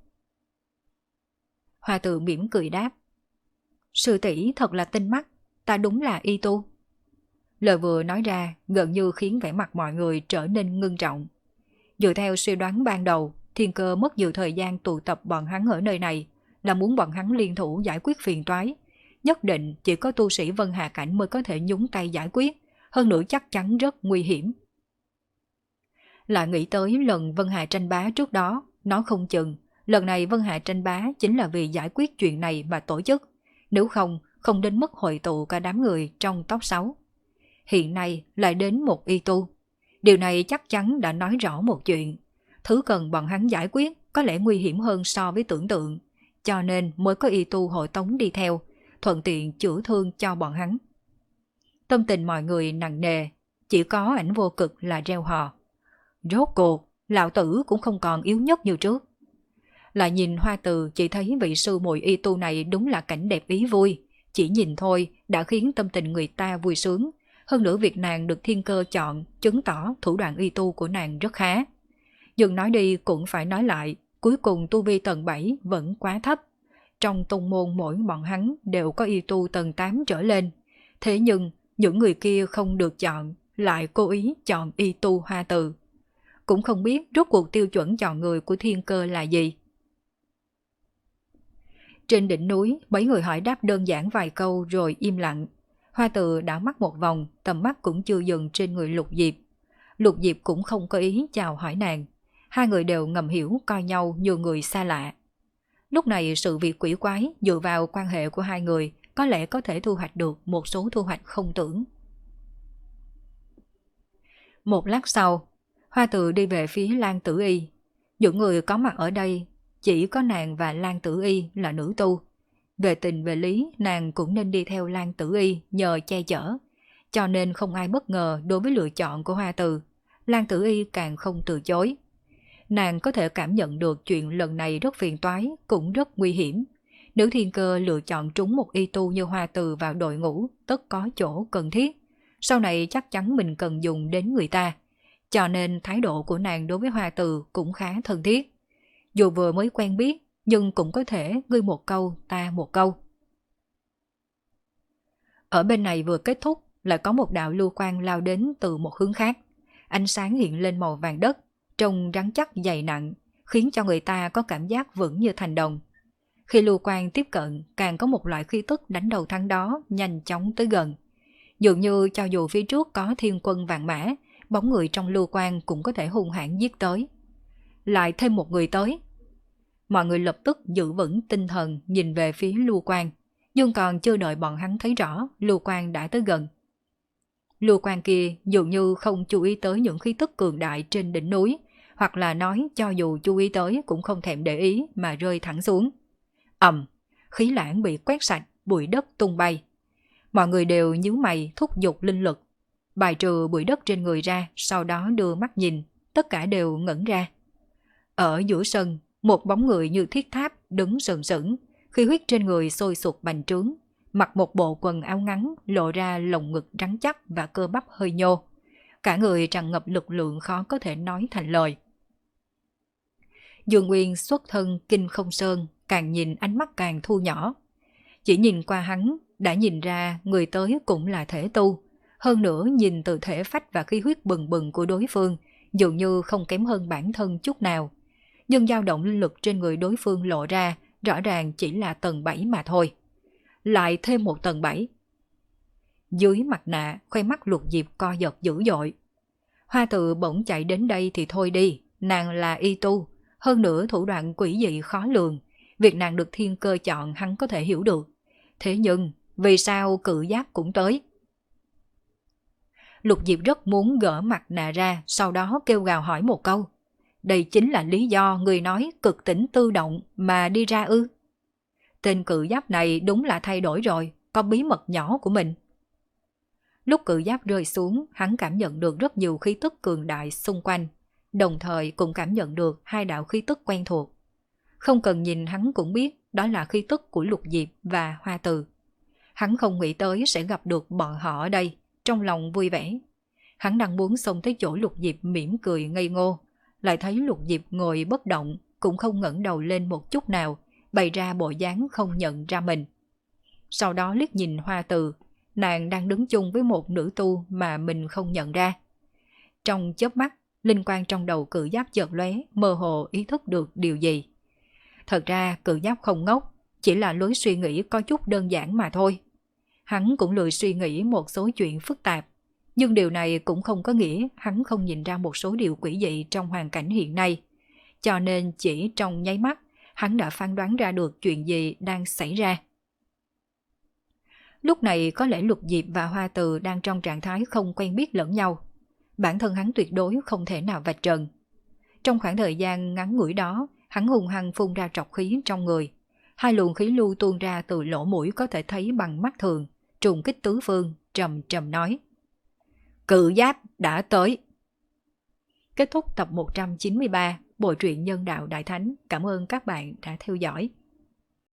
S1: Hoa Tự mỉm cười đáp. Sư tỷ thật là tinh mắt, ta đúng là y tu. Lời vừa nói ra gần như khiến vẻ mặt mọi người trở nên ngưng trọng. Dựa theo suy đoán ban đầu, Thiên Cơ mất nhiều thời gian tụ tập bọn hắn ở nơi này là muốn bọn hắn liên thủ giải quyết phiền toái. Nhất định chỉ có tu sĩ Vân Hà Cảnh mới có thể nhúng tay giải quyết, hơn nữa chắc chắn rất nguy hiểm. Lại nghĩ tới lần Vân Hà tranh bá trước đó, nó không chừng lần này Vân Hà tranh bá chính là vì giải quyết chuyện này mà tổ chức, nếu không, không đến mức hội tụ cả đám người trong top sáu. Hiện nay lại đến một y tu. Điều này chắc chắn đã nói rõ một chuyện. Thứ cần bọn hắn giải quyết có lẽ nguy hiểm hơn so với tưởng tượng, cho nên mới có y tu hội tống đi theo, thuận tiện chữa thương cho bọn hắn. Tâm tình mọi người nặng nề, chỉ có Ảnh Vô Cực là reo hò. Rốt cuộc, lão tử cũng không còn yếu nhất như trước. Lại nhìn Hoa Tự, chỉ thấy vị sư muội y tu này đúng là cảnh đẹp ý vui. Chỉ nhìn thôi đã khiến tâm tình người ta vui sướng. Hơn nữa việc nàng được Thiên Cơ chọn chứng tỏ thủ đoạn y tu của nàng rất khá. Nhưng nói đi cũng phải nói lại, cuối cùng tu vi tầng bảy vẫn quá thấp. Trong tông môn mỗi bọn hắn đều có y tu tầng tám trở lên. Thế nhưng những người kia không được chọn, lại cố ý chọn y tu Hoa Tự. Cũng không biết rốt cuộc tiêu chuẩn chọn người của Thiên Cơ là gì. Trên đỉnh núi, mấy người hỏi đáp đơn giản vài câu rồi im lặng. Hoa Tự đảo mắt một vòng, tầm mắt cũng chưa dừng trên người Lục Diệp. Lục Diệp cũng không có ý chào hỏi nàng. Hai người đều ngầm hiểu coi nhau như người xa lạ. Lúc này sự việc quỷ quái dựa vào quan hệ của hai người có lẽ có thể thu hoạch được một số thu hoạch không tưởng. Một lát sau, Hoa Tự đi về phía Lan Tử Y. Những người có mặt ở đây chỉ có nàng và Lan Tử Y là nữ tu. Về tình về lý, nàng cũng nên đi theo Lan Tử Y nhờ che chở. Cho nên không ai bất ngờ đối với lựa chọn của Hoa Tự. Lan Tử Y càng không từ chối. Nàng có thể cảm nhận được chuyện lần này rất phiền toái, cũng rất nguy hiểm. Nếu Thiên Cơ lựa chọn trúng một y tu như Hoa Tự vào đội ngũ, tất có chỗ cần thiết. Sau này chắc chắn mình cần dùng đến người ta. Cho nên thái độ của nàng đối với Hoa Tự cũng khá thân thiết. Dù vừa mới quen biết, nhưng cũng có thể ngươi một câu, ta một câu. Ở bên này vừa kết thúc, lại có một đạo lưu quang lao đến từ một hướng khác. Ánh sáng hiện lên màu vàng đất, trông rắn chắc dày nặng, khiến cho người ta có cảm giác vững như thành đồng. Khi lưu quang tiếp cận, càng có một loại khí tức đánh đầu thắng đó nhanh chóng tới gần. Dường như cho dù phía trước có thiên quân vạn mã, các bóng người trong lưu quan cũng có thể hung hãn giết tới. Lại thêm một người tới. Mọi người lập tức giữ vững tinh thần nhìn về phía lưu quan, nhưng còn chưa đợi bọn hắn thấy rõ, lưu quan đã tới gần. Lưu quan kia dường như không chú ý tới những khí tức cường đại trên đỉnh núi, hoặc là nói cho dù chú ý tới cũng không thèm để ý mà rơi thẳng xuống. Ầm, khí lãng bị quét sạch, bụi đất tung bay. Mọi người đều nhíu mày thúc giục linh lực, bài trừ bụi đất trên người ra, sau đó đưa mắt nhìn, tất cả đều ngẩn ra. Ở giữa sân, một bóng người như thiết tháp đứng sừng sững, khí huyết trên người sôi sục bành trướng, mặc một bộ quần áo ngắn lộ ra lồng ngực rắn chắc và cơ bắp hơi nhô. Cả người tràn ngập lực lượng khó có thể nói thành lời. Dương Nguyên xuất thân Kinh Không Sơn, càng nhìn ánh mắt càng thu nhỏ. Chỉ nhìn qua hắn, đã nhìn ra người tới cũng là thể tu. Hơn nữa nhìn từ thể phách và khí huyết bừng bừng của đối phương, dường như không kém hơn bản thân chút nào. Nhưng dao động linh lực trên người đối phương lộ ra, rõ ràng chỉ là tầng bảy mà thôi. Lại thêm một tầng bảy. Dưới mặt nạ, khoe mắt Lục Diệp co giật dữ dội. Hoa Tự bỗng chạy đến đây thì thôi đi, nàng là y tu, hơn nữa thủ đoạn quỷ dị khó lường, việc nàng được thiên cơ chọn hắn có thể hiểu được. Thế nhưng, vì sao Cự Giáp cũng tới? Lục Diệp rất muốn gỡ mặt nạ ra, sau đó kêu gào hỏi một câu. Đây chính là lý do người nói cực tỉnh tự động mà đi ra ư? Tên Cự Giáp này đúng là thay đổi rồi, có bí mật nhỏ của mình. Lúc Cự Giáp rơi xuống, hắn cảm nhận được rất nhiều khí tức cường đại xung quanh, đồng thời cũng cảm nhận được hai đạo khí tức quen thuộc. Không cần nhìn hắn cũng biết đó là khí tức của Lục Diệp và Hoa Từ. Hắn không nghĩ tới sẽ gặp được bọn họ ở đây, trong lòng vui vẻ. Hắn đang muốn xông tới chỗ Lục Diệp mỉm cười ngây ngô, lại thấy Lục Diệp ngồi bất động, cũng không ngẩng đầu lên một chút nào, bày ra bộ dáng không nhận ra mình. Sau đó liếc nhìn Hoa Từ, nàng đang đứng chung với một nữ tu mà mình không nhận ra. Trong chớp mắt, linh quang trong đầu Cự Giáp chợt lóe, mơ hồ ý thức được điều gì. Thật ra Cự Giáp không ngốc, chỉ là lối suy nghĩ có chút đơn giản mà thôi. Hắn cũng lười suy nghĩ một số chuyện phức tạp, nhưng điều này cũng không có nghĩa hắn không nhìn ra một số điều quỷ dị trong hoàn cảnh hiện nay. Cho nên chỉ trong nháy mắt, hắn đã phán đoán ra được chuyện gì đang xảy ra. Lúc này có lẽ Lục Diệp và Hoa Từ đang trong trạng thái không quen biết lẫn nhau. Bản thân hắn tuyệt đối không thể nào vạch trần. Trong khoảng thời gian ngắn ngủi đó, hắn hùng hăng phun ra trọc khí trong người. Hai luồng khí lưu tuôn ra từ lỗ mũi có thể thấy bằng mắt thường, trùng kích tứ phương, trầm trầm nói. Cự Giáp đã tới. Kết thúc tập một trăm chín mươi ba Bộ truyện Nhân Đạo Đại Thánh. Cảm ơn các bạn đã theo dõi.